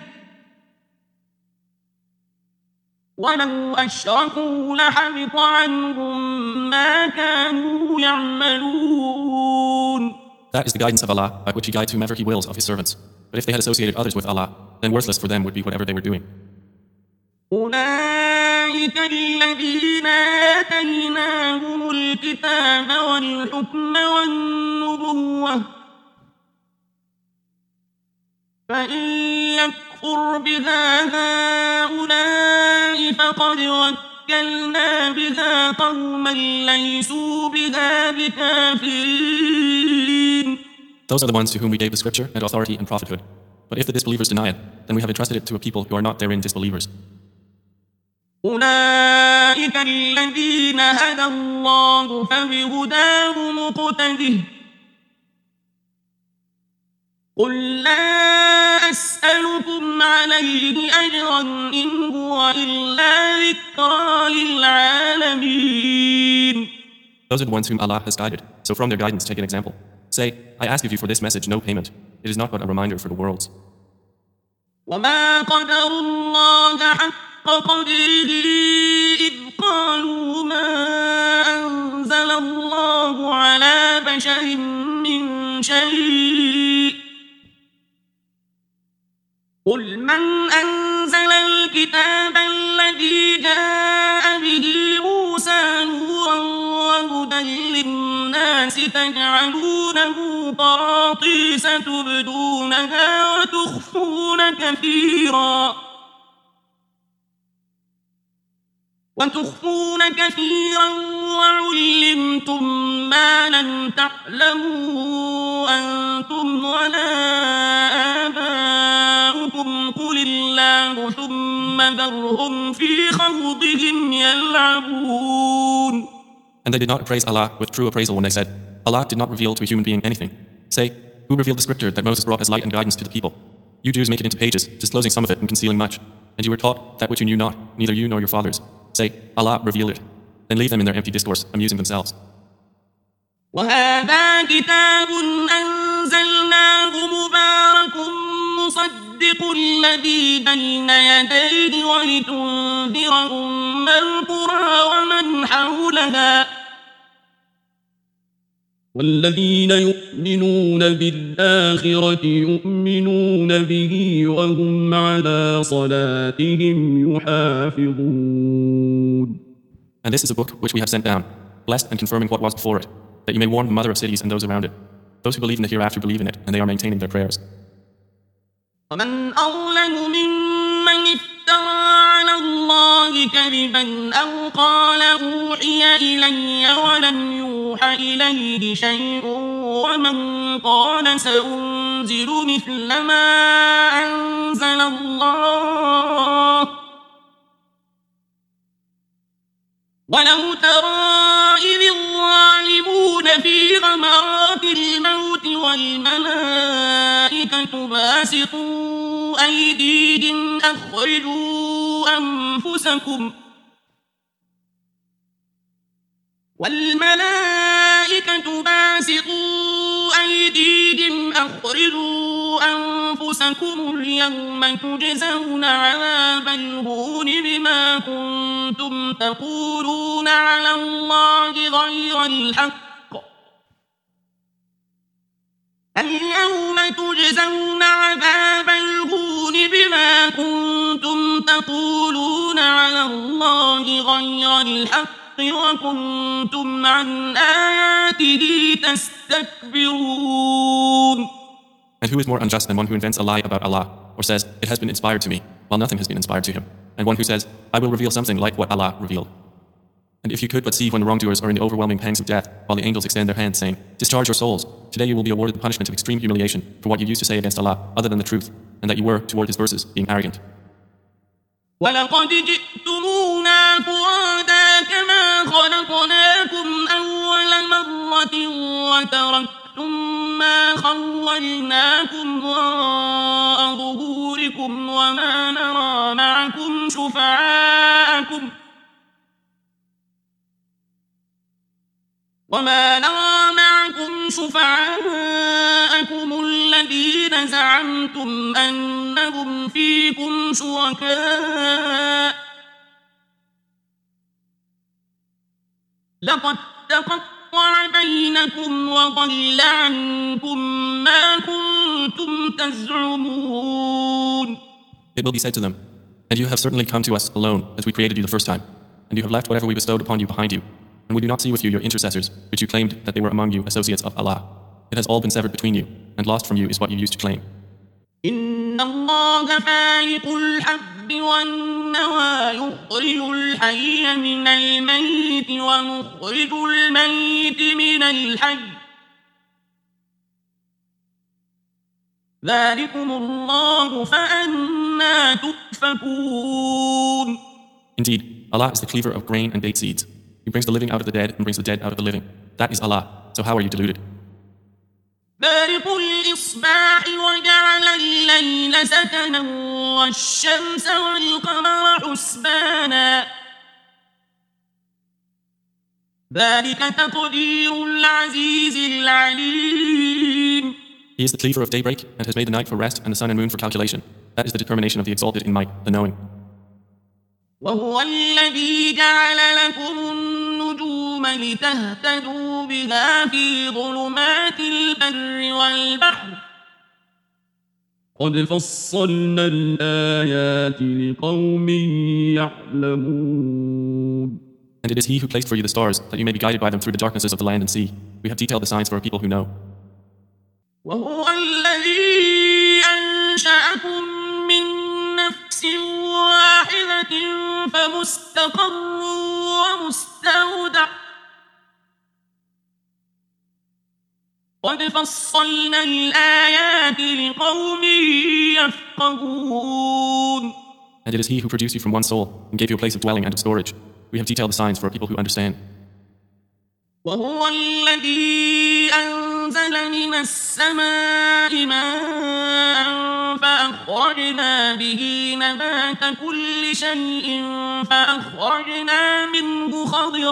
ولو أشركوا لحبط عنهم ما كانوا يعملون. That is the guidance of Allah, by which He guides whomever He wills of His servants. But if they had associated others with Allah, then worthless for them would be whatever they were doing. أولئك الذين آتيناهم الكتاب والحكم والنبوة فإن يكفر بها هؤلاء فقد وكلنا بها قوما ليسوا بها بكافرين. Those are the ones to whom we gave the scripture and authority and prophethood. But if the disbelievers deny it, then we have entrusted it to a people who are not therein disbelievers. أولئك الذين هدى الله فبهداه مقتده قل لا أسألكم عليه أجرا إن هو إلا ذكرى للعالمين. Those are the ones whom Allah has guided, so from their guidance take an example. Say, I ask of you for this message no payment. It is not but a reminder for the worlds. وما قدر الله حق قدره إذ قالوا ما أنزل الله على بشر من شيء قل من أنزل الكتاب الذي جاء به موسى نورا وهدى للناس تجعلونه قراطيس تبدونها وتخفون كثيرا وعلمتم ما لم تعلموا أنتم ولا آباؤكم قل الله ثم ذرهم في خوضهم يلعبون. And they did not praise Allah with true appraisal when they said, Allah did not reveal to a human being anything. Say, who revealed the scripture that Moses brought as light and guidance to the people? You Jews make it into pages, disclosing some of it and concealing much. And you were taught that which you knew not, neither you nor your fathers. Say, Allah revealed it. Then leave them in their empty discourse, amusing themselves. وهذا كتاب أنزلناه مبارك مصدق الذي بين يديه ولتنذر أم القرى ومن حولها والذين يؤمنون بالآخرة يؤمنون به وهم على صلاتهم يحافظون. And this is a book which we have sent down, blessed and confirming what was before it, that you may warn the mother of cities and those around it. Those who believe in the hereafter believe in it, and they are maintaining their prayers. ومن أظلم ممن افترى على الله كذبا أو قال أوحي إلي ولم يوح إليه شيء ومن قال سأنزل مثل ما أنزل الله ولو ترى إذ الظالمون في غمرات الموت والملائكة باسطوا أيديهم أخرجوا أنفسكم اليوم تجزون عذاب الهون بما كنتم تقولون على الله غير الحق اليوم تجزون عذاب الهون بما كنتم تقولون على الله غير الحق وكنتم عن آياته تستكبرون. And who is more unjust than one who invents a lie about Allah, or says, it has been inspired to me, while nothing has been inspired to him, and one who says, I will reveal something like what Allah revealed. And if you could but see when the wrongdoers are in the overwhelming pangs of death, while the angels extend their hands, saying, discharge your souls, today you will be awarded the punishment of extreme humiliation for what you used to say against Allah, other than the truth, and that you were, toward His verses, being arrogant. وَلَقَدْ جِئْتُمُونَا فُرَادَىٰ كَمَا خَلَقْنَاكُمْ أَوَّلَ مَرَّةٍ وَتَرَكْتُم مَّا خَوَّلْنَاكُمْ وَرَاءَ ظُهُورِكُمْ وَمَا نَرَىٰ مَعَكُمْ شُفَعَاءَكُمْ وَمَا نَرَىٰ شفعاءكم الذين زعمتم أنهم فيكم شركاء لقد تقطع بينكم وضل عنكم ما كنتم تزعمون. It will be said to them, and you have certainly come to us alone as we created you the first time, and you have left whatever we bestowed upon you behind you, and we do not see with you your intercessors, which you claimed that they were among you associates of Allah. It has all been severed between you, and lost from you is what you used to claim. إن الله فالق الحب والنوى يخرج الحي من الميت ومخرج الميت من الحي ذلكم الله فأنى تؤفكون. Indeed, Allah is the cleaver of grain and date seeds. He brings the living out of the dead and brings the dead out of the living. That is Allah. So how are you deluded? بارق الإصباح وجعل الليل سكنا والشمس والقمر حسبانا ذلك تقدير العزيز العليم. He is the cleaver of daybreak and has made the night for rest and the sun and moon for calculation. That is the determination of the exalted in might, the knowing. وهو الذي جعل لكم النجوم لتهتدوا بها في ظلمات البر والبحر قد فصلنا الآيات لقوم يعلمون. And it is He who placed for you the stars, that you may be guided by them through the darknesses of the land and sea. We have detailed the signs for a people who know. وهو الذي أنشأكم من نفس واحدة فمستقر ومستودع قد فصلنا الآيات لقوم يفقهون. And it is He who produced you from one soul and gave you a place of dwelling and of storage. We have detailed the signs for a people who understand. وهو الذي أنزل من السماء ماء فأخرجنا به نبات كل شيء فأخرجنا منه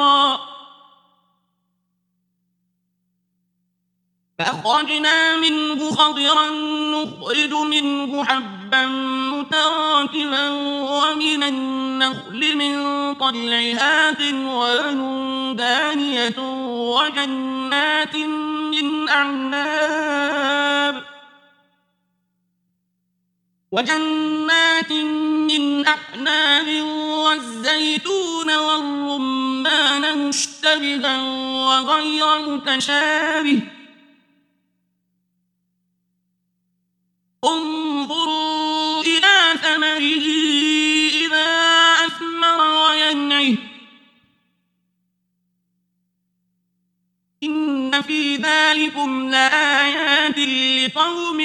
خضرا نخرج منه حبا متراكبا ومن النخل من طلعها قنوان دانية وجنات من أعناب والزيتون والرمان مشتبها وغير متشابه انظروا إلى ثمره إذا أثمر وينعه إن في ذلكم لآيات لقوم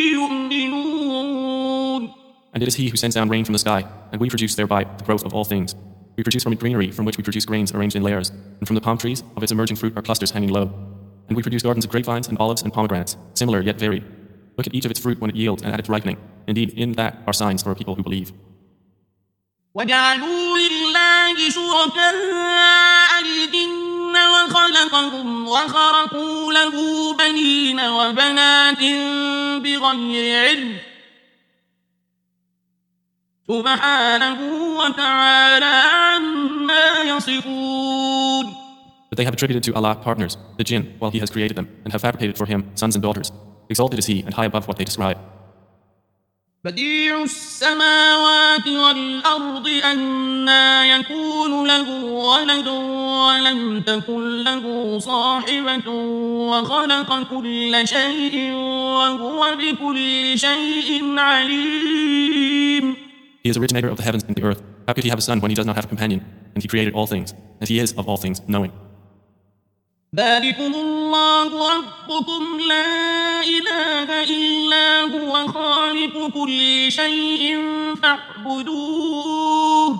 يؤمنون. And it is He who sends down rain from the sky, and we produce thereby the growth of all things. We produce from it greenery, from which we produce grains arranged in layers, and from the palm trees, of its emerging fruit are clusters hanging low. And we produce gardens of grapevines and olives and pomegranates, similar yet varied. Look at each of its fruit when it yields and at its ripening. Indeed, in that are signs for a people who believe. وجعلوا لله شركاء الجن وخلقهم وخرقوا له بنين وبنات بغير علم سبحانه وتعالى عما يصفون. But they have attributed to Allah partners, the jinn, while He has created them, and have fabricated for Him sons and daughters. Exalted is He and high above what they describe. بديع السماوات والأرض أنى يكون له ولد ولم تكن له صاحبة وخلق كل شيء وهو بكل شيء عليم. He is the originator of the heavens and the earth. How could He have a son when He does not have a companion? And He created all things, and He is of all things knowing. ذلكم الله ربكم لا إله إلا هو خالق كل شيء فاعبدوه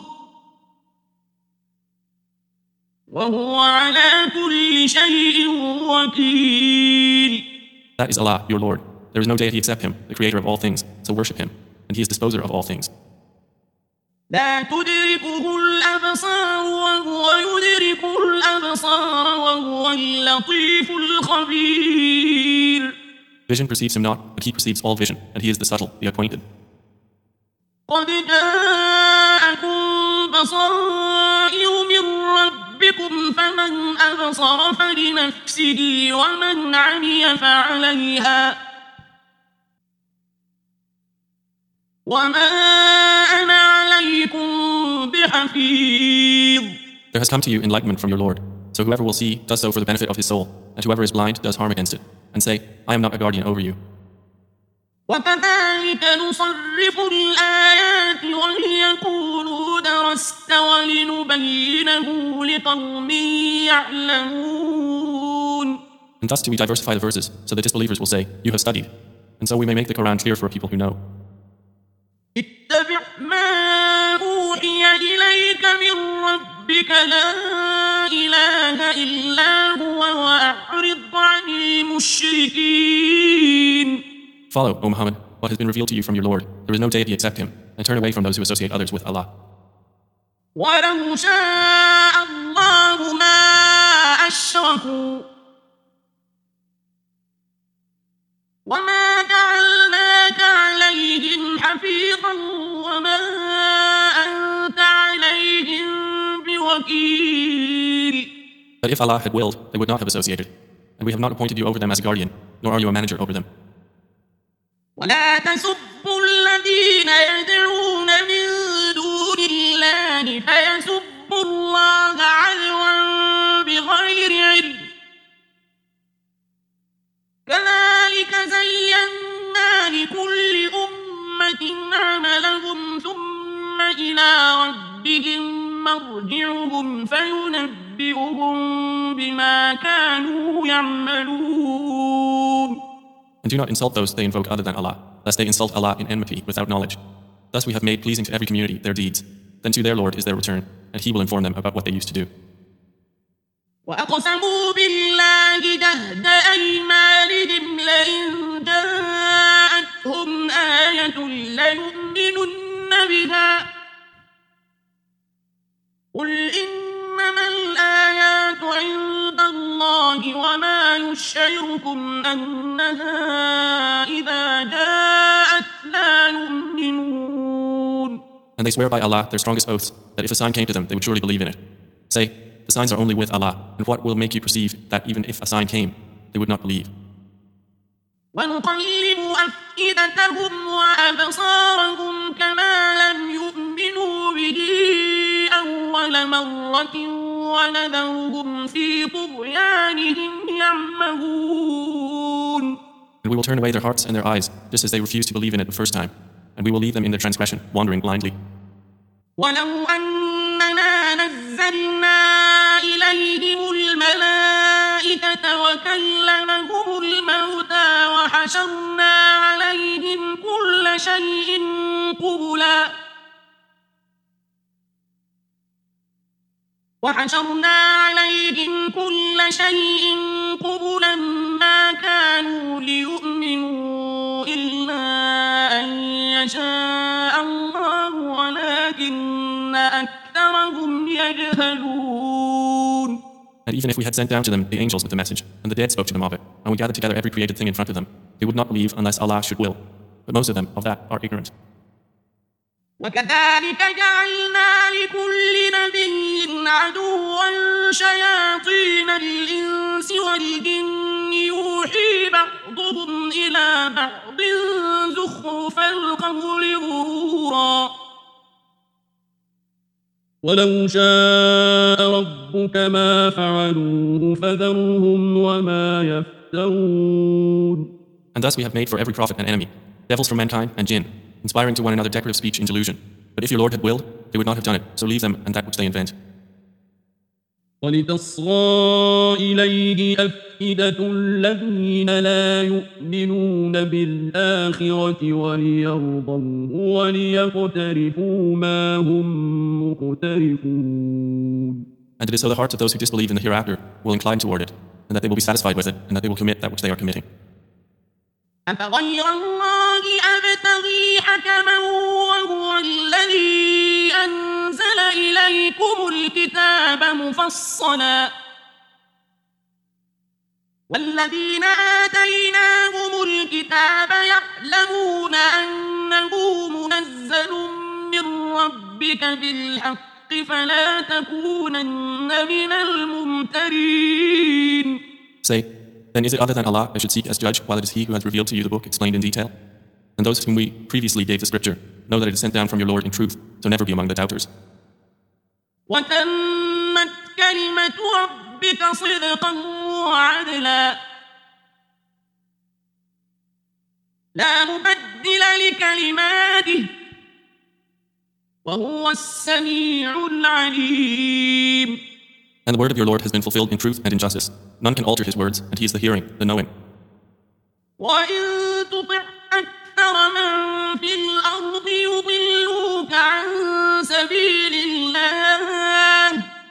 وهو على كل شيء وكيل. That is Allah, your Lord. There is no deity except Him, the creator of all things, so worship Him, and He is disposer of all things. لا تدركه الأبصار وهو يدرك الأبصار وهو اللطيف الخبير. Vision perceives him not, but he perceives all vision, and he is the subtle, the acquainted. قد جاءكم بصائر من ربكم فمن أبصر فلنفسه ومن عمي فعليها وما أنا عليكم بحفيظ. There has come to you enlightenment from your Lord. So whoever will see does so for the benefit of his soul, and whoever is blind does harm against it. And say, I am not a guardian over you. وكذلك نصرف الآيات وليقولوا درست ولنبينه لقوم يعلمون. And thus do we diversify the verses, so the disbelievers will say, you have studied. And so we may make the Quran clear for people who know. اتبع ما أوحي إليك من ربك لا إله إلا هو وأعرض عن المشركين. Follow, O Muhammad, what has been revealed to you from your Lord. There is no deity except him, and turn away from those who associate others with Allah. ولو شاء الله ما أشركوا وما جعلناك عليهم حفيظا وما أنت عليهم بوكيل. But if Allah had willed, they would not have associated. And we have not appointed you over them as a guardian, nor are you a manager over them. ولا تسبوا الذين يدعون من دون الله فيسبوا الله عدوا بغير علم كذلك زينا لكل أمة عملهم ثم إلى ربهم مرجعهم فينبئهم بما كانوا يعملون. And do not insult those they invoke other than Allah, lest they insult Allah in enmity without knowledge. Thus we have made pleasing to every community their deeds. Then to their Lord is their return, and He will inform them about what they used to do. وأقسموا بالله جهد أيمانهم لئن جاءتهم آية ليؤمنن بها قل إنما الآيات عند الله وما يشعركم أنها إذا جاءت لا يؤمنون. And they swear by Allah their strongest oaths that if a sign came to them they would surely believe in it. Say, the signs are only with Allah, and what will make you perceive that even if a sign came, they would not believe? ونقلب أفئدتهم وأبصارهم كما لم يؤمنوا به أول مرة ونذرهم في طغيانهم يعمهون. And we will turn away their hearts and their eyes, just as they refused to believe in it the first time, and we will leave them in their transgression, wandering blindly. ولو أننا نزلنا إليهم الملائكة وكلمهم الموتى وحشرنا عليهم كل شيء قبلا ما كانوا ليؤمنوا إلا أن يشاء الله ولكن أكثرهم يجهلون. And even if we had sent down to them the angels with the message, and the dead spoke to them of it, and we gathered together every created thing in front of them, they would not believe unless Allah should will. But most of them of that are ignorant. وكذلك جعلنا لكل نبي عدوا شياطين الإنس والجن يوحي بعضهم إلى بعض زخرف القول غرورا ولو شاء ربك ما فعلوه فذرهم وما يفترون. And thus we have made for every prophet an enemy, devils from mankind and jinn, inspiring to one another decorative speech in delusion. But if your Lord had willed, they would not have done it, so leave them and that which they invent. وَلِتَصْغَىٰ إِلَيْهِ أَفْئِدَةُ الَّذِينَ لَا يُؤْمِنُونَ بِالْآخِرَةِ وَلِيَرْضَوْهُ وَلِيَقْتَرِفُوا مَا هُم مُقْتَرِفُونَ. And it is so the hearts of those who disbelieve in the hereafter will incline toward it, and that they will be satisfied with it, and that they will commit that which they are committing. أفغير الله أبتغي حكما وهو الذي إليكم الكتاب مفصلا والذين آتيناهم الكتاب يعلمون أنه منزل من ربك بالحق فلا تكونن من الممترين. Say, then is it other than Allah I should seek as judge while it is He who has revealed to you the book explained in detail? And those whom we previously gave the scripture know that it is sent down from your Lord in truth, so never be among the doubters. وتمت كلمة ربك صدقا وعدلا لا مبدل لكلماته وهو السميع العليم. And the word of your Lord has been fulfilled in truth and in justice. None can alter His words, and He is the hearing, the knowing. وإن تطع أكثر من في الأرض يضلوك عن سبيل الله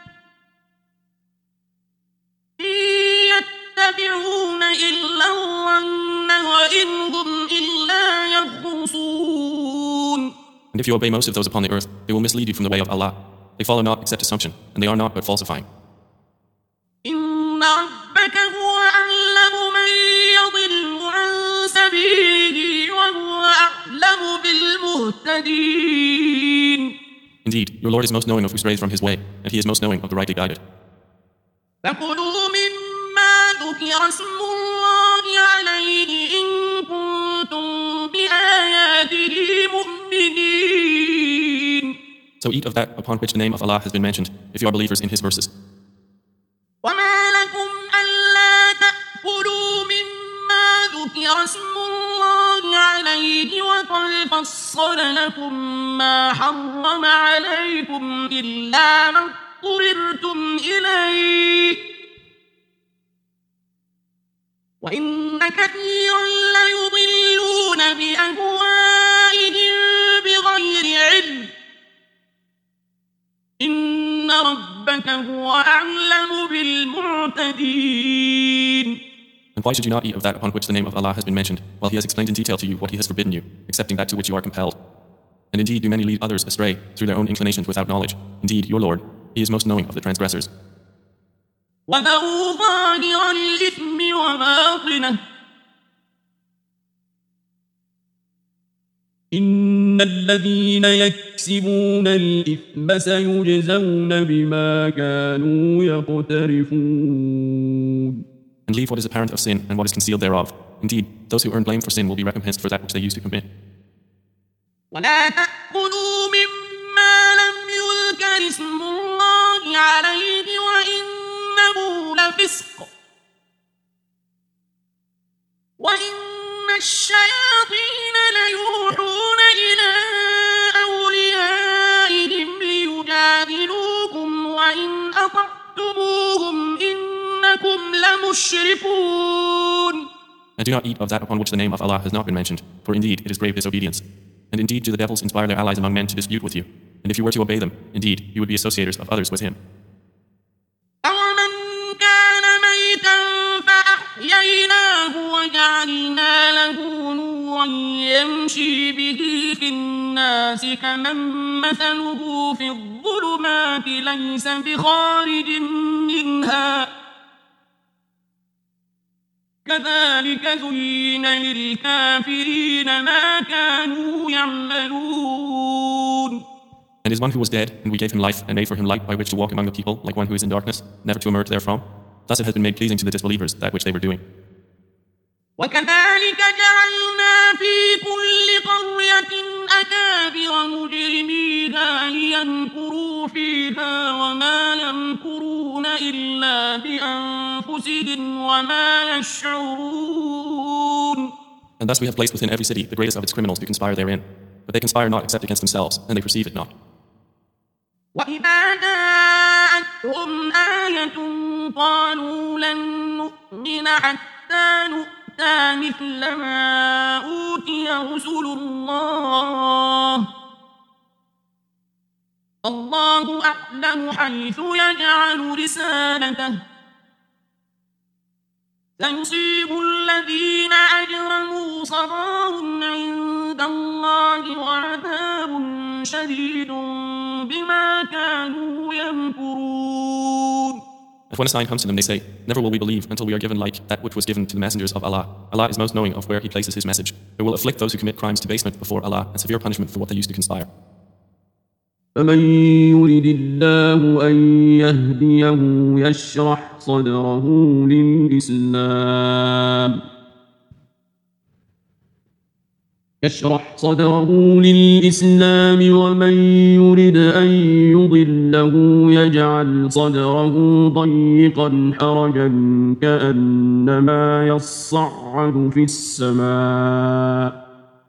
إن يتبعون إلا الظن وإن هم إلا يخرصون. And if you obey most of those upon the earth, they will mislead you from the way of Allah. They follow not except assumption, and they are not but falsifying. إن ربك هو أعلم من يضل عن سبيله وهو أعلم بالمهتدين. Indeed, your Lord is most knowing of who strays from His way, and He is most knowing of the rightly guided. فكلوا مما ذكر اسم الله عليه إن كنتم بآياته مؤمنين. So eat of that upon which the name of Allah has been mentioned, if you are believers in His verses. وما لكم ألا تأكلوا مما ذكر اسم الله عليه وقد فصل لكم ما حرم عليكم إلا ما اضطررتم إليه وإن كثيرا ليضلون بأهوائهم بغير علم إن ربك هو أعلم بالمعتدين. And why should you not eat of that upon which the name of Allah has been mentioned, while He has explained in detail to you what He has forbidden you, excepting that to which you are compelled? And indeed do many lead others astray through their own inclinations without knowledge. Indeed, your Lord, He is most knowing of the transgressors. وَذَرُوا ظَاهِرَ الْإِثْمِ وَبَاطِنَهُ إِنَّ الَّذِينَ يَكْسِبُونَ الْإِثْمَ سَيُجْزَوْنَ بِمَا كَانُوا يَقْتَرِفُونَ. And leave what is apparent of sin and what is concealed thereof. Indeed, those who earn blame for sin will be recompensed for that which they used to commit. وَلَا تَأْكُلُوا مِمَّا لَمْ يُذْكَرِ اسْمُ اللَّهِ عَلَيْهِ وَإِنَّهُ لَفِسْقٌ وَإِنَّ الشَّيَاطِينَ لَيُوحُونَ إِلَىٰ أَوْلِيَائِهِمْ لِيُجَادِلُوكُمْ وَإِنْ أَطَعْتُمُوهُمْ إِنَّكُمْ لَمُشْرِكُونَ. And do not eat of that upon which the name of Allah has not been mentioned, for indeed it is grave disobedience. And indeed do the devils inspire their allies among men to dispute with you. And if you were to obey them, indeed you would be associators of others with him. أَوَمَنْ كَانَ مَيْتًا فَأَحْيَيْنَاهُ وَجَعَلْنَا لَهُ نُورًا يَمْشِي بِهِ فِي النَّاسِ كَمَنْ مَثَلُهُ فِي الظُّلُمَاتِ لَيْسَ بِخَارِجٍ مِنْهَا كَذَلِكَ زُيِّنَ لِلْكَافِرِينَ مَا كَانُوا يَعْمَلُونَ. And is one who was dead, and we gave him life, and made for him light by which to walk among the people, like one who is in darkness, never to emerge therefrom. Thus it has been made pleasing to the disbelievers, that which they were doing. وَكَذَلِكَ جَعَلْنَا فِي كُلِّ قَرْيَةٍ أَكَابِرَ مُجْرِمِيهَا لِيَمْكُرُوا فِيهَا وَمَا يَمْكُرُونَ إِلَّا بِأَنفُسِهِمْ وَمَا يَشْعُرُونَ. And thus we have placed within every city the greatest of its criminals to conspire therein. But they conspire not except against themselves, and they perceive it not. وَإِذَا جَاءَتْهُمْ آيَةٌ قَالُوا لَن نُّؤْمِنَ حَتَّىٰ نُؤْتَىٰ مِثْلَ مَا أُوتِيَ رُسُلُ اللَّهِ اللَّهُ أَعْلَمُ حَيْثُ يَجْعَلُ رِسَالَتَهُ سَيُصِيبُ الَّذِينَ أَجْرَمُوا صَغَارٌ عِندَ اللَّهِ وَعَذَابٌ شديد بما كانوا يمكرون. And when a sign comes to them, they say, "Never will we believe until we are given like that which was given to the messengers of Allah. Allah is most knowing of where He places His message. It will afflict those who commit crimes debasement before Allah and severe punishment for what they used to conspire." فمن يرد الله أن يهديه يشرح صدره للإسلام ومن يرد أن يضله يجعل صدره ضيقا حرجا كأنما يصعد في السماء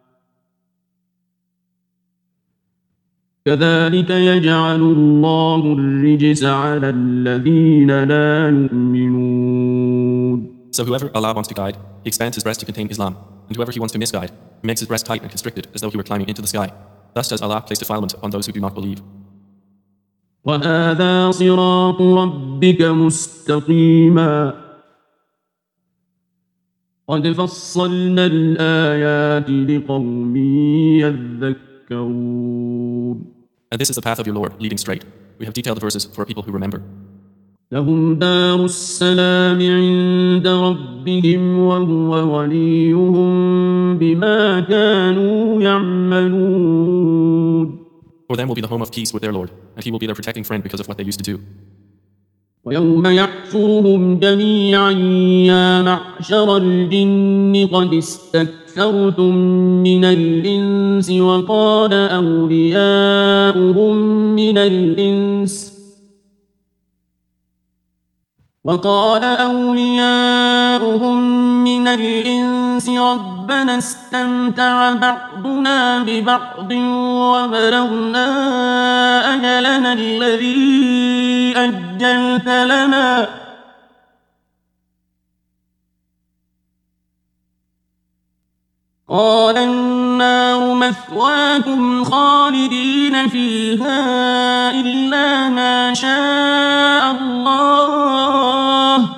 كذلك يجعل الله الرجس على الذين لا يؤمنون. So whoever Allah wants to guide, He expands his breast to contain Islam, and whoever He wants to misguide, He makes his breast tight and constricted as though he were climbing into the sky. Thus does Allah place defilement upon those who do not believe. وهذا صراط ربك مستقيما قد فصلنا الآيات لقوم يذكرون. And this is the path of your Lord, leading straight. We have detailed the verses for people who remember. لهم دار السلام عند ربهم وهو وليهم بما كانوا يعملون. For them will be the home of peace with their Lord, and He will be their protecting friend because of what they used to do. ويوم يحشرهم جميعا يا معشر الجن قد استكثرتم من الإنس وقال أولياؤهم من الإنس ربنا استمتع بعضنا ببعض وبلغنا أجلنا الذي أجلت لنا قال النار مثواكم خالدين فيها إلا ما شاء الله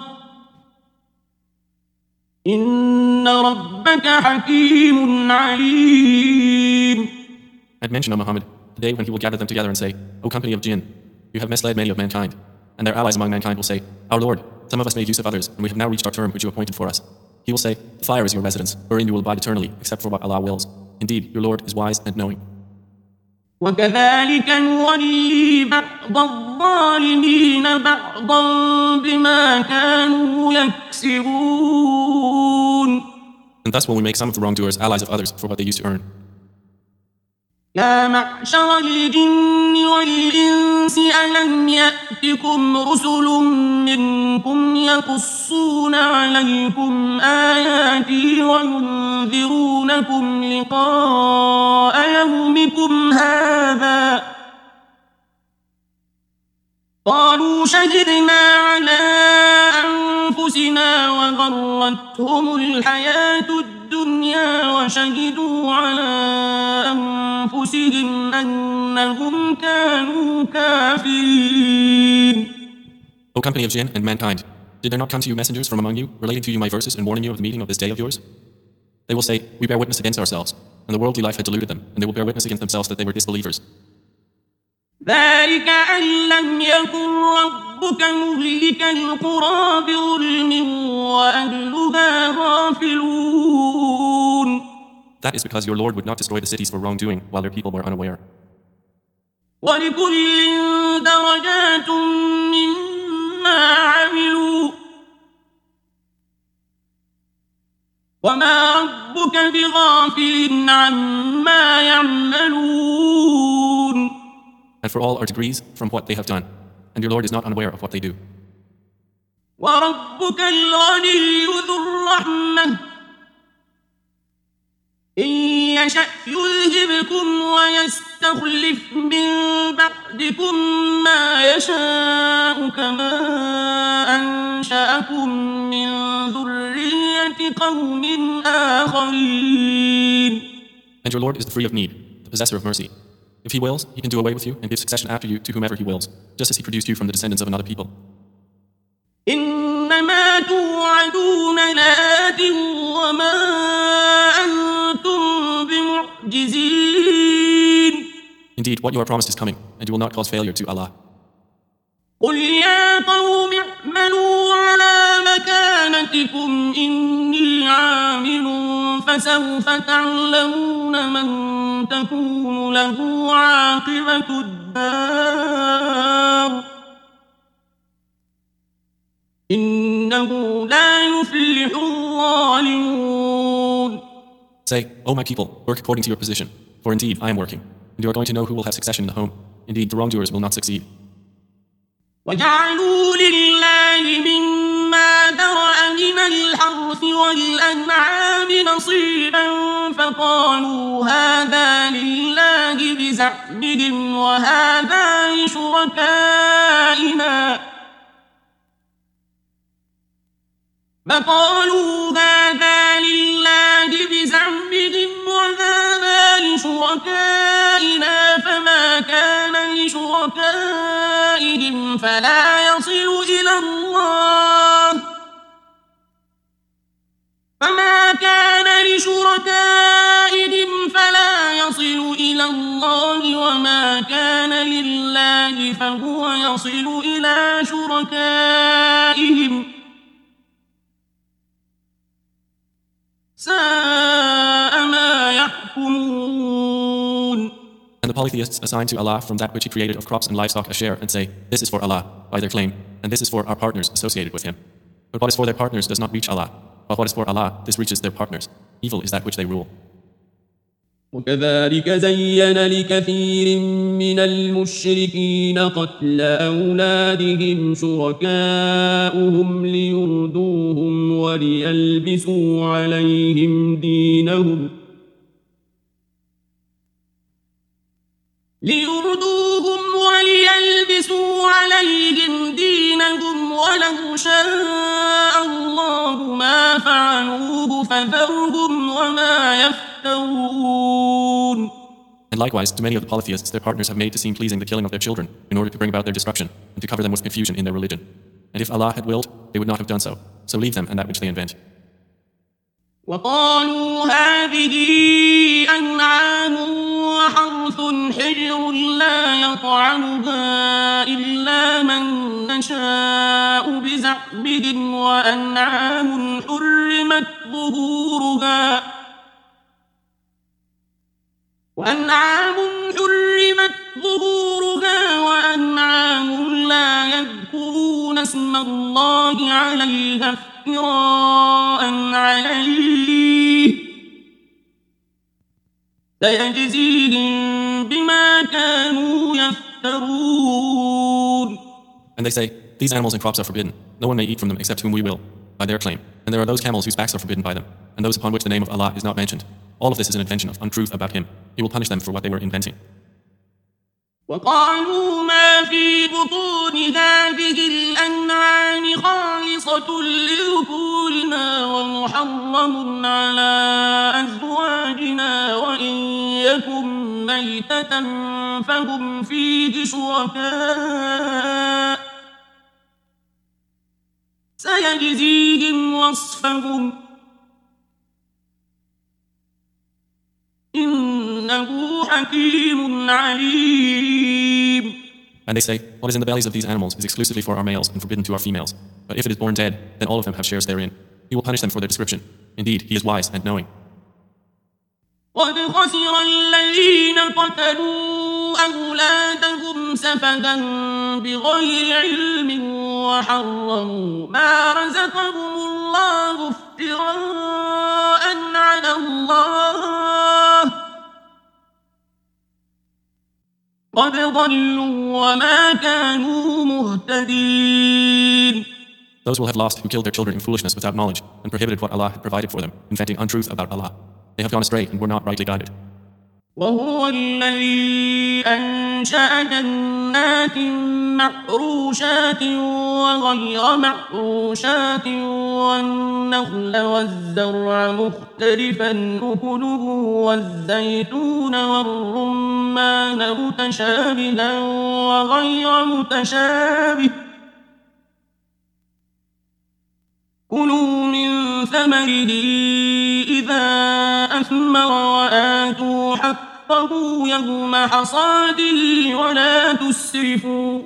إن ربك حكيم عليم. And mention, O Muhammad, the day when He will gather them together and say, O company of jinn, you have misled many of mankind. And their allies among mankind will say, Our Lord, some of us made use of others, and we have now reached our term which you appointed for us. He will say, The fire is your residence, wherein you will abide eternally, except for what Allah wills. Indeed, your Lord is wise and knowing. وكذلك نولي بعض الظالمين بعضا بما كانوا يكسبون. And thus will we make some of the wrongdoers allies of others for what they used to earn. يا معشر الجن والإنس ألم يأتكم رسل منكم يقصون عليكم آياتي وينذرونكم لقاء يومكم هذا قالوا شهدنا على أنفسنا وغرتهم الحياة الدنيا وشهدوا على أنفسهم أنهم كانوا كافرين. O company of jinn and mankind, did there not come to you messengers from among you, relating to you my verses and warning you of the meeting of this day of yours? They will say, We bear witness against ourselves, and the worldly life had deluded them, and they will bear witness against themselves that they were disbelievers. ذلك أن لم يكن ربك مهلك القرى بظلم وأهلها غافلون. That is because your Lord would not destroy the cities for wrongdoing while their people were unaware. ولكل درجات مما عملوا وما ربك بغافل عما يعملون. And for all are degrees from what they have done, and your Lord is not unaware of what they do. وربك الغني ذو الرحمة إن يشأ يذهبكم ويستخلف من بعدكم ما يشاء كما أنشأكم من ذرية قوم آخرين. And your Lord is the free of need, the possessor of mercy. If He wills, He can do away with you and give succession after you to whomever He wills, just as He produced you from the descendants of another people. إنما توعدون لآت وما أنتم بمعجزين. Indeed, what you are promised is coming, and you will not cause failure to Allah. قل يا قوم اعملوا على مكانتكم إني عامل فسوف تعلمون من تكون له عاقبة الدار إنه لا يفلح الظالمون. Say, O my people, work according to your position, for indeed I am working, and you are going to know who will have succession in the home. Indeed, the wrongdoers will not succeed. وجعلوا لله مما ذرأ من الحرث والأنعام نصيبا فقالوا هذا لله بزعمهم وهذا لشركائنا فما كان لشركائهم فلا يصل إلى الله وما كان لله فهو يصل إلى شركائهم ساء ما يحكمون. And the polytheists assign to Allah from that which He created of crops and livestock a share and say, this is for Allah, by their claim, and this is for our partners associated with Him. But what is for their partners does not reach Allah, but what is for Allah, this reaches their partners. Evil is that which they rule. وكذلك زين لكثير من المشركين قتل أولادهم شركاؤهم ليردوهم وليلبسوا عليهم دينهم ولو شاء الله ما فعلوه فذرهم وما يفترون. And likewise, to many of the polytheists, their partners have made to seem pleasing the killing of their children in order to bring about their destruction and to cover them with confusion in their religion. And if Allah had willed, they would not have done so. So leave them and that which they invent. وقالوا هذه أنعام وحرث حجر لا يطعمها إلا من نشاء بزعمهم وأنعام حرمت ظهورها وأنعام لا يذكرون اسم الله عليها افتراء عليه سيجزيهم بما كانوا يفترون. And they say, these animals and crops are forbidden. No one may eat from them except whom we will, by their claim. And there are those camels whose backs are forbidden by them, and those upon which the name of Allah is not mentioned. All of this is an invention of untruth about Him. He will punish them for what they were inventing. وقالوا ما في بطون هذه الأنعام خالصة لذكورنا ومحرم على أزواجنا وإن يكن ميتة فهم فيه شركاء سيجزيهم وصفهم إنه حكيم عليم. And they say, what is in the bellies of these animals is exclusively for our males and forbidden to our females. But if it is born dead, then all of them have shares therein. He will punish them for their description. Indeed, He is wise and knowing. قد خسر الذين قتلوا أولادهم سفكا بغير علم وحرموا ما رزقهم الله افتراء على الله قد ضلوا وما كانوا مهتدين. Those will have lost who killed their children in foolishness without knowledge and prohibited what Allah had provided for them, inventing untruth about Allah. They have gone astray and were not rightly guided. وهو الذي أنشأ جنات معروشات وغير معروشات والنخل والزرع مختلفا أكله والزيتون والرمان متشابها وغير متشابه كلوا من ثمره إذا أثمر وآتوا حقه حقه يوم حصاده ولا تسرفوا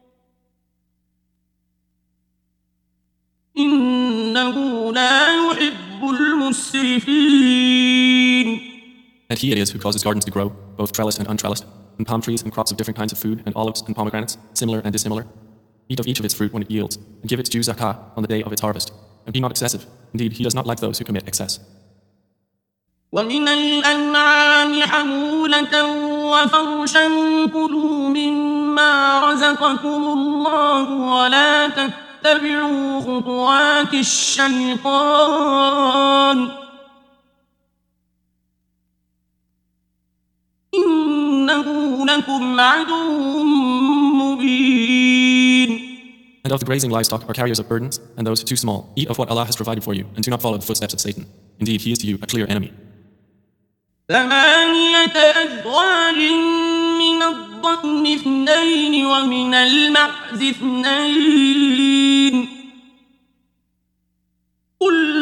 إنه لا يحب المسرفين. And he it is who causes gardens to grow, both trellised and untrellised, and palm trees and crops of different kinds of food, and olives and pomegranates, similar and dissimilar. Eat of each of its fruit when it yields, and give its due zakah on the day of its harvest. And be not excessive. Indeed, he does not like those who commit excess. ومن الأنعام حمولة وفرشا كلوا مما رزقكم الله ولا تتبعوا خطوات الشيطان إنه لكم عدو مبين. And of the grazing livestock are carriers of burdens, and those too small. Eat of what Allah has provided for you, and do not follow the footsteps of Satan. Indeed, he is to you a clear enemy. 8 أزواج من الضأن 2 ومن المعز 2 قل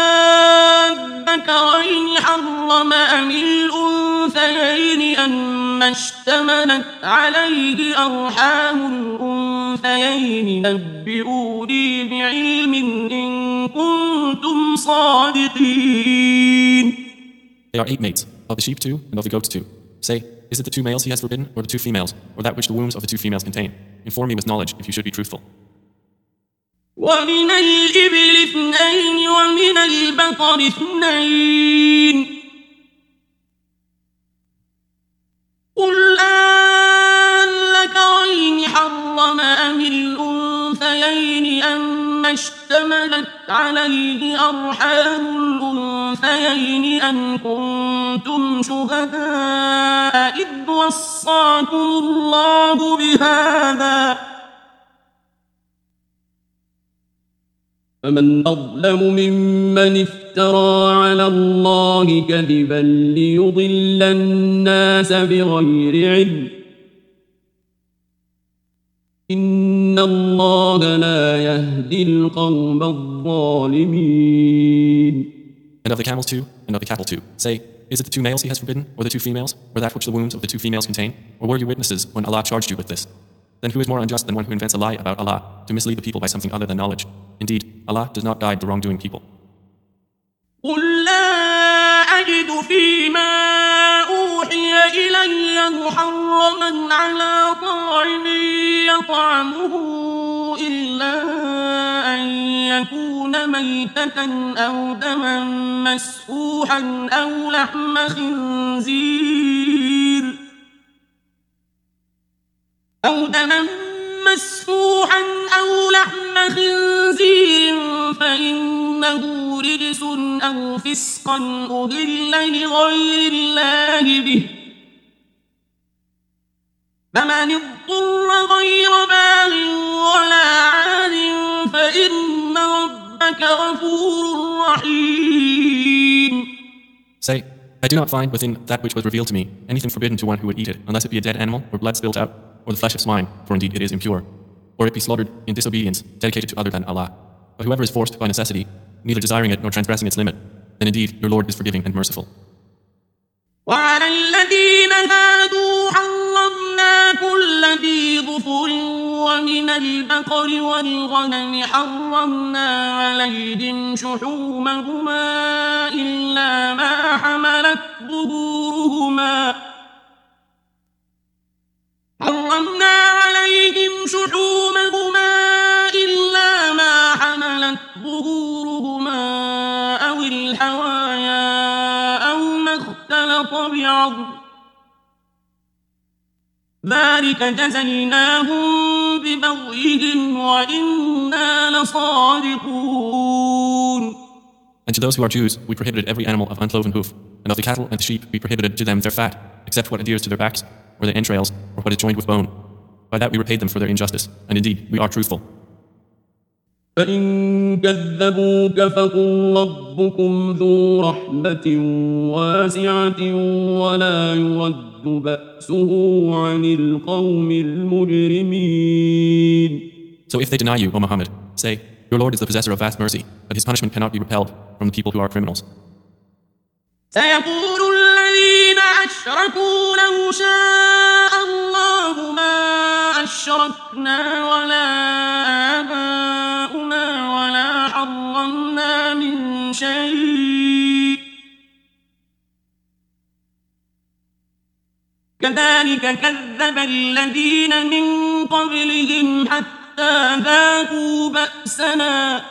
أذكرين حرم أم الأنثيين أما اشتملت عليه أرحام الأنثيين نبئوني بعلم إن كنتم صادقين. They are 8 mates, of the sheep 2 and of the goats 2. Say, is it the 2 males he has forbidden, or the 2 females, or that which the wombs of the 2 females contain? Inform me with knowledge if you should be truthful. ومن الإبل 2 ومن البقر 2 قل أذكرين حرم أم الأنثيين أما اشتملت عليه أرحام الأنثيين أم كنتم شهداء إذ وصاكم الله بهذا فمن أظلم ممن افترى على الله كذبا ليضل الناس بغير علم إن الله لا يهدي القوم الظالمين. And of the camels 2 and of the cattle 2. Say, is it the 2 males he has forbidden, or the 2 females, or that which the wombs of the 2 females contain? Or were you witnesses when Allah charged you with this? Then who is more unjust than one who invents a lie about Allah to mislead the people by something other than knowledge? Indeed, Allah does not guide the wrongdoing people. قل لا أجد فيما أوحي إلي محرما على طاعم يطعمه إلا أن يكون ميتة أو دما مسفوحا أو لحم خنزير فإنه رجس أو فسقا أهل لغير الله به فمن اضطر غير باغ ولا عاد فإن ربك غفور رحيم. Say, I do not find within that which was revealed to me anything forbidden to one who would eat it, unless it be a dead animal, or blood spilled out, or the flesh of swine, for indeed it is impure, or it be slaughtered in disobedience, dedicated to other than Allah. But whoever is forced by necessity, neither desiring it nor transgressing its limit, then indeed your Lord is forgiving and merciful. وعلى الذين هادوا حرمنا كل ذي ظفر ومن البقر والغنم حرمنا عليهم شحومهما إلا ما حملت ظهورهما أو الحوايا أو ما اختلط بعظم ذلك جزيناهم ببغيهم وإنا لصادقون. And to those who are Jews, we prohibited every animal of uncloven hoof, and of the cattle and the sheep we prohibited to them their fat, except what adheres to their backs, or their entrails, or what is joined with bone. By that we repaid them for their injustice, and indeed we are truthful. فإن كذبوك فقل ربكم ذو رحمة واسعة ولا يرد بأسه عن القوم المجرمين. So if they deny you, O Muhammad, say, your Lord is the possessor of vast mercy, but his punishment cannot be repelled from the people who are criminals. سيقول الذين أشركوا لو شاء الله ما أشركنا ولا آباؤنا ولا حرمنا من شيء كذلك كذب الذين من قبلهم حتى ذاقوا بأسنا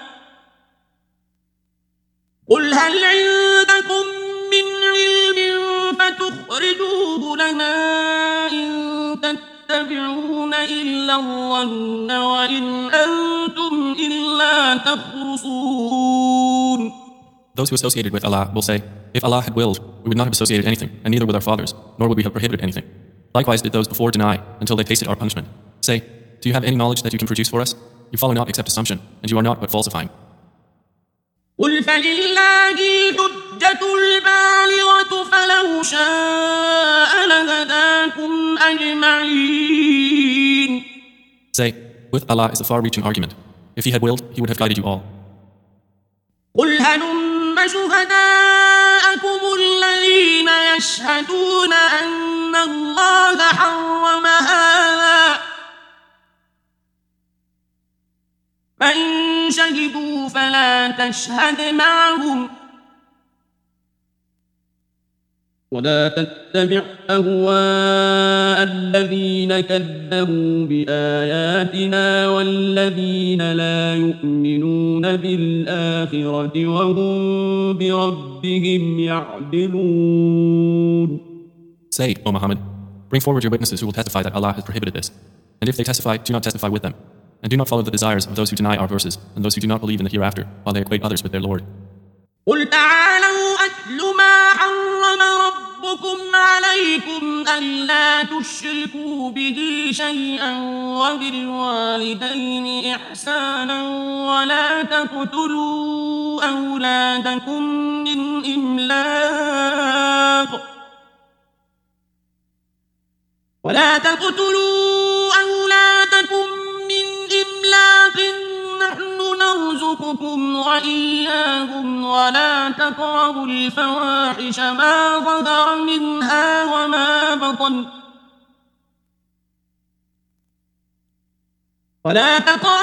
قل هل عندكم من علم فتخرجوه لنا إن تتبعون إلا الظن وإن أنتم إلا تخرصون. Those who associated with Allah will say, if Allah had willed, we would not have associated anything, and neither would our fathers, nor would we have prohibited anything. Likewise did those before deny, until they tasted our punishment. Say, do you have any knowledge that you can produce for us? You follow not except assumption, and you are not but falsifying. قل فلله الحجة البالغة فلو شاء لهداكم أجمعين. Say, with Allah is a far-reaching argument. If He had willed, He would have guided you all. قل هلم شهداءكم الذين يشهدون أن الله حرم هذا فإن شهدوا فلا تشهد معهم ولا تتبع أهواء الذين كذبوا بآياتنا والذين لا يؤمنون بالآخرة وهم بربهم يعدلون. Say, O Muhammad, bring forward your witnesses who will testify that Allah has prohibited this. And if they testify, do not testify with them. And do not follow the desires of those who deny our verses and those who do not believe in the hereafter, while they equate others with their Lord. قل تعالوا أتل ما حرم ربكم عليكم ألا تشركوا به شيئا وبالوالدين إحسانا ولا تقتلوا أولادكم من إملاق نحن نرزقكم وإياهم ولا تقربوا الفواحش ما ظهر منها وما بطن ولا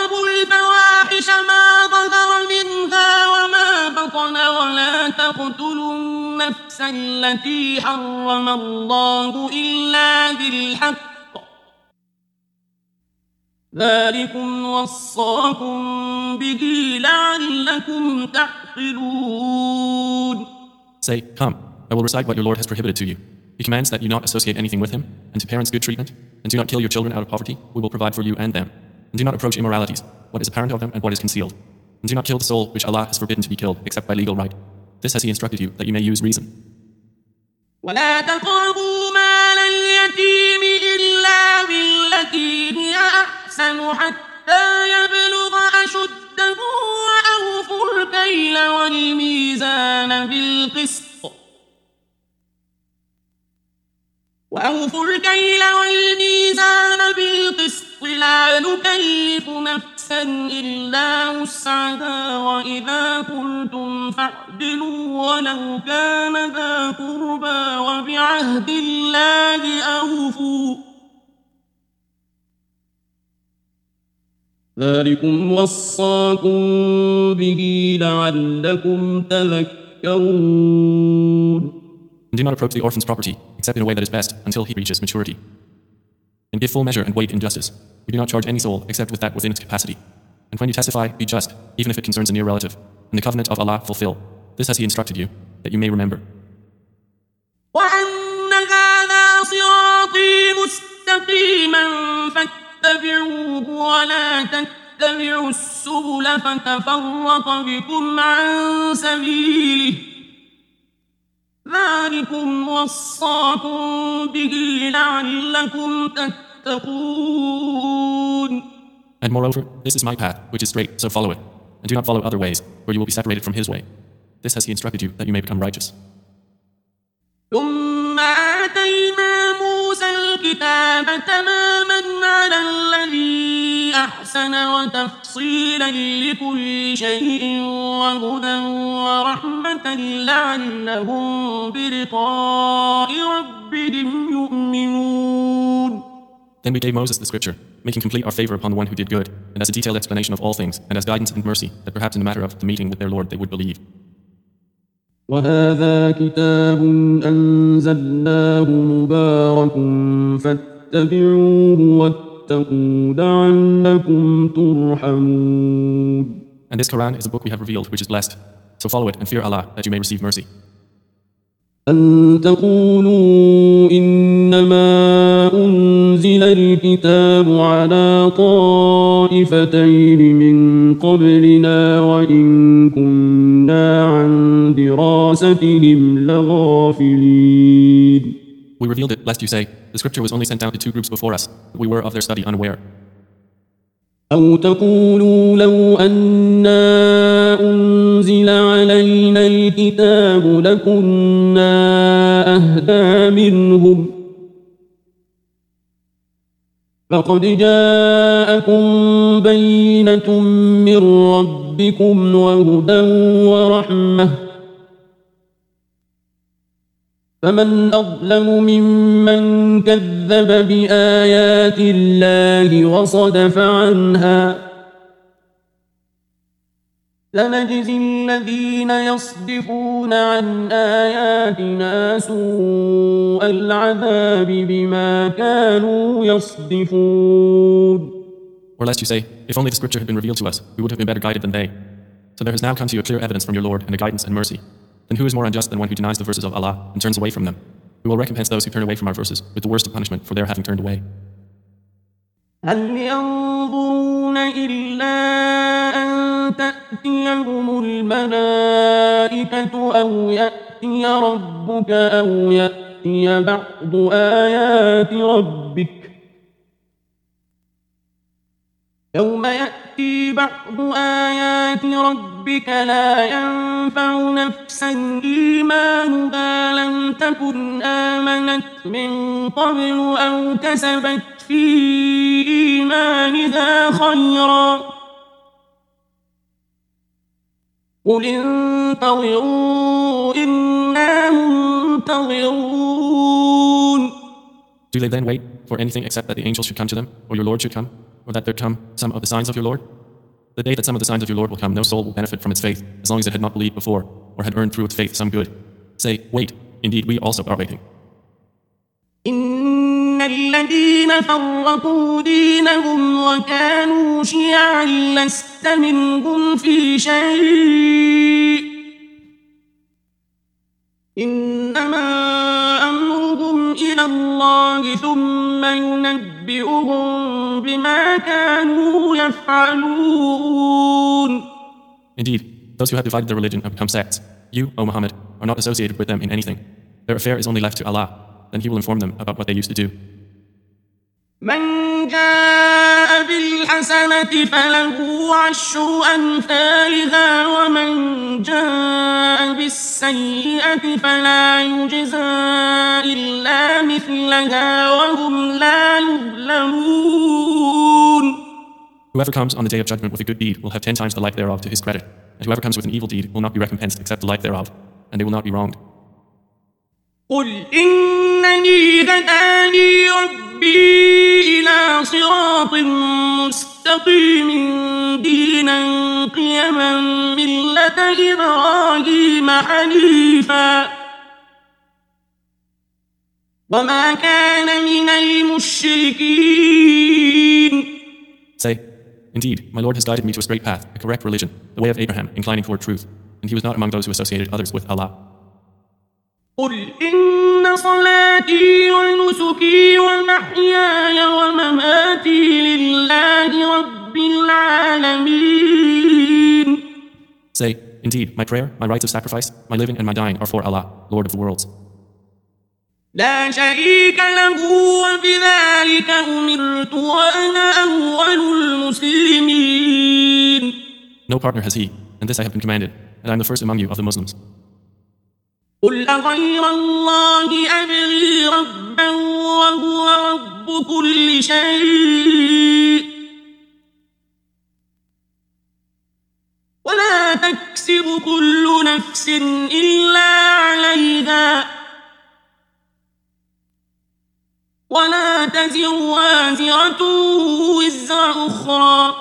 تقتلوا النفس التي حرم الله إلا بالحق ذلكم وصاكم به لعلكم تعقلون. Say, come, I will recite what your Lord has prohibited to you. He commands that you not associate anything with Him, and to parents good treatment, and do not kill your children out of poverty. We will provide for you and them. And do not approach immoralities, what is apparent of them and what is concealed. And do not kill the soul which Allah has forbidden to be killed, except by legal right. This has He instructed you, that you may use reason. ولا تقربوا مال اليتيم إلا بالتي هي أحسن حتى يبلغ أشده وأوفوا الكيل والميزان بالقسط لا نكلف نفسا إلا وسعها وإذا قلتم فاعدلوا ولو كان ذا قربى وبعهد الله أوفوا ذلكم وصاكم به لعلكم تذكرون. And do not approach the orphan's property, except in a way that is best, until he reaches maturity. And give full measure and weight in justice. We do not charge any soul except with that within its capacity. And when you testify, be just, even if it concerns a near relative. And the covenant of Allah fulfill. This has He instructed you, that you may remember. وأن هذا صراطي مستقيما فاتبعوه ولا تتبعوا السبل فتفرق بكم عن سبيله ذلكم وصاكم به لعلكم تتقون. And moreover, this is my path, which is straight, so follow it. And do not follow other ways, where you will be separated from His way. This has He instructed you, that you may become righteous. ثم آتينا موسى الكتاب تماما على الذي أحسن وتفصيلا لكل شيء وهدى ورحمة لعلهم بلقاء ربهم بربهم يؤمنون. Then we gave Moses the scripture, making complete our favor upon the one who did good, and as a detailed explanation of all things, and as guidance and mercy, that perhaps in the matter of the meeting with their Lord they would believe. وهذا كتاب أنزلناه مبارك فاتبعوه واتقوا لعلكم ترحمون. And this Quran is a book we have revealed, which is blessed. So follow it and fear Allah, that you may receive mercy. أن تقولوا إنما أنزل الكتاب على طائفتين من قبلنا وإن كنا عن دراستهم لغافلين. We revealed it, lest you say, the scripture was only sent down to two groups before us, but we were of their study unaware. أو تقولوا لو أنا أنزل علينا الكتاب لكنا أهدى منهم فقد جاءكم بينة من ربكم وهدى ورحمة فمن أظلم ممن كذب بآيات الله وصدف عنها سنجزي الذين يصدفون عن آياتنا سوء العذاب بما كانوا يصدفون. Or lest you say, if only the scripture had been revealed to us, we would have been better guided than they. So there has now come to you a clear evidence from your Lord and a guidance and mercy. Then who is more unjust than one who denies the verses of Allah and turns away from them? We will recompense those who turn away from our verses with the worst of punishment for their having turned away. هل ينظرون إلا أن تأتيهم الملائكة أو يأتي ربك أو يأتي بعض آيات ربك يوم يأتي بعض آيات ربك لا ينفع نفسا إيمانها لم تكن آمنت من قبل أو كسبت في إيمانها خيرا قل انتظروا إنا منتظرون. Do they then wait for anything except that the angels should come to them, or your Lord should come, or that there come some of the signs of your Lord? The day that some of the signs of your Lord will come, no soul will benefit from its faith, as long as it had not believed before, or had earned through its faith some good. Say, wait, indeed we also are waiting. إن الذين فرقوا دينهم وكانوا شيعا لست منهم في شيء إنما أمرهم إلى الله ثم ينبئهم بما كانوا يفعلون. Indeed, those who have divided their religion have become sects. You, O Muhammad, are not associated with them in anything. Their affair is only left to Allah. Then He will inform them about what they used to do. من جاء بالحسنة فله عشر أمثالها ومن جاء بالسيئة فلا يجزى إلا مثلها وهم لا يظلمون. Whoever comes on the day of judgment with a good deed will have 10 times the like thereof to his credit, and whoever comes with an evil deed will not be recompensed except the like thereof, and they will not be wronged. قل إنني هداني ربي إلى صراط مستقيم دينا قيما ملة إبراهيم حنيفا وما كان من المشركين. Say, indeed, my Lord has guided me to a straight path, a correct religion, the way of Abraham, inclining toward truth, and he was not among those who associated others with Allah. قل إن صلاتي ونسكي ومحياي ومماتي لله رب العالمين. Say, indeed, my prayer, my rites of sacrifice, my living and my dying are for Allah, Lord of the worlds. لا شريك له وبذلك أمرت وأنا أول المسلمين. No partner has he, and this I have been commanded, and I am the first among you of the Muslims. قل أغير الله أبغي ربا وهو رب كل شيء ولا تكسب كل نفس إلا عليها ولا تزر وازرة وزر أخرى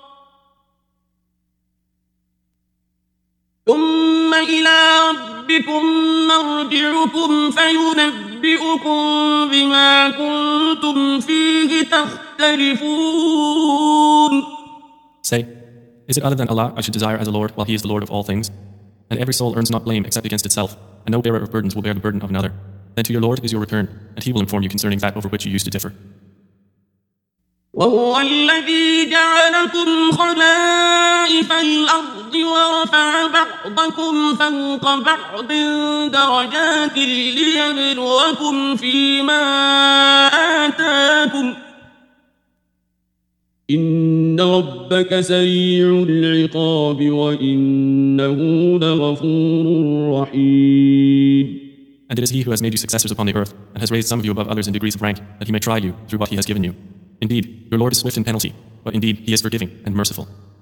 ثم إلى ربكم مرجعكم فينبئكم بما كنتم فيه تختلفون. Say, is it other than Allah I should desire as a Lord while He is the Lord of all things? And every soul earns not blame except against itself, and no bearer of burdens will bear the burden of another. Then to your Lord is your return, and He will inform you concerning that over which you used to differ. وهو الذي جعلكم خلائف الأرض ورفع بعضكم فوق بعض درجات ليبلوكم فيما آتاكم إن ربك سريع العقاب وإنه لغفور رحيم. And it is He who has made you successors upon the earth, and has raised some of you above others in degrees of rank, that He may try you through what He has given you. Indeed, your Lord is swift in penalty, but indeed He is forgiving and merciful.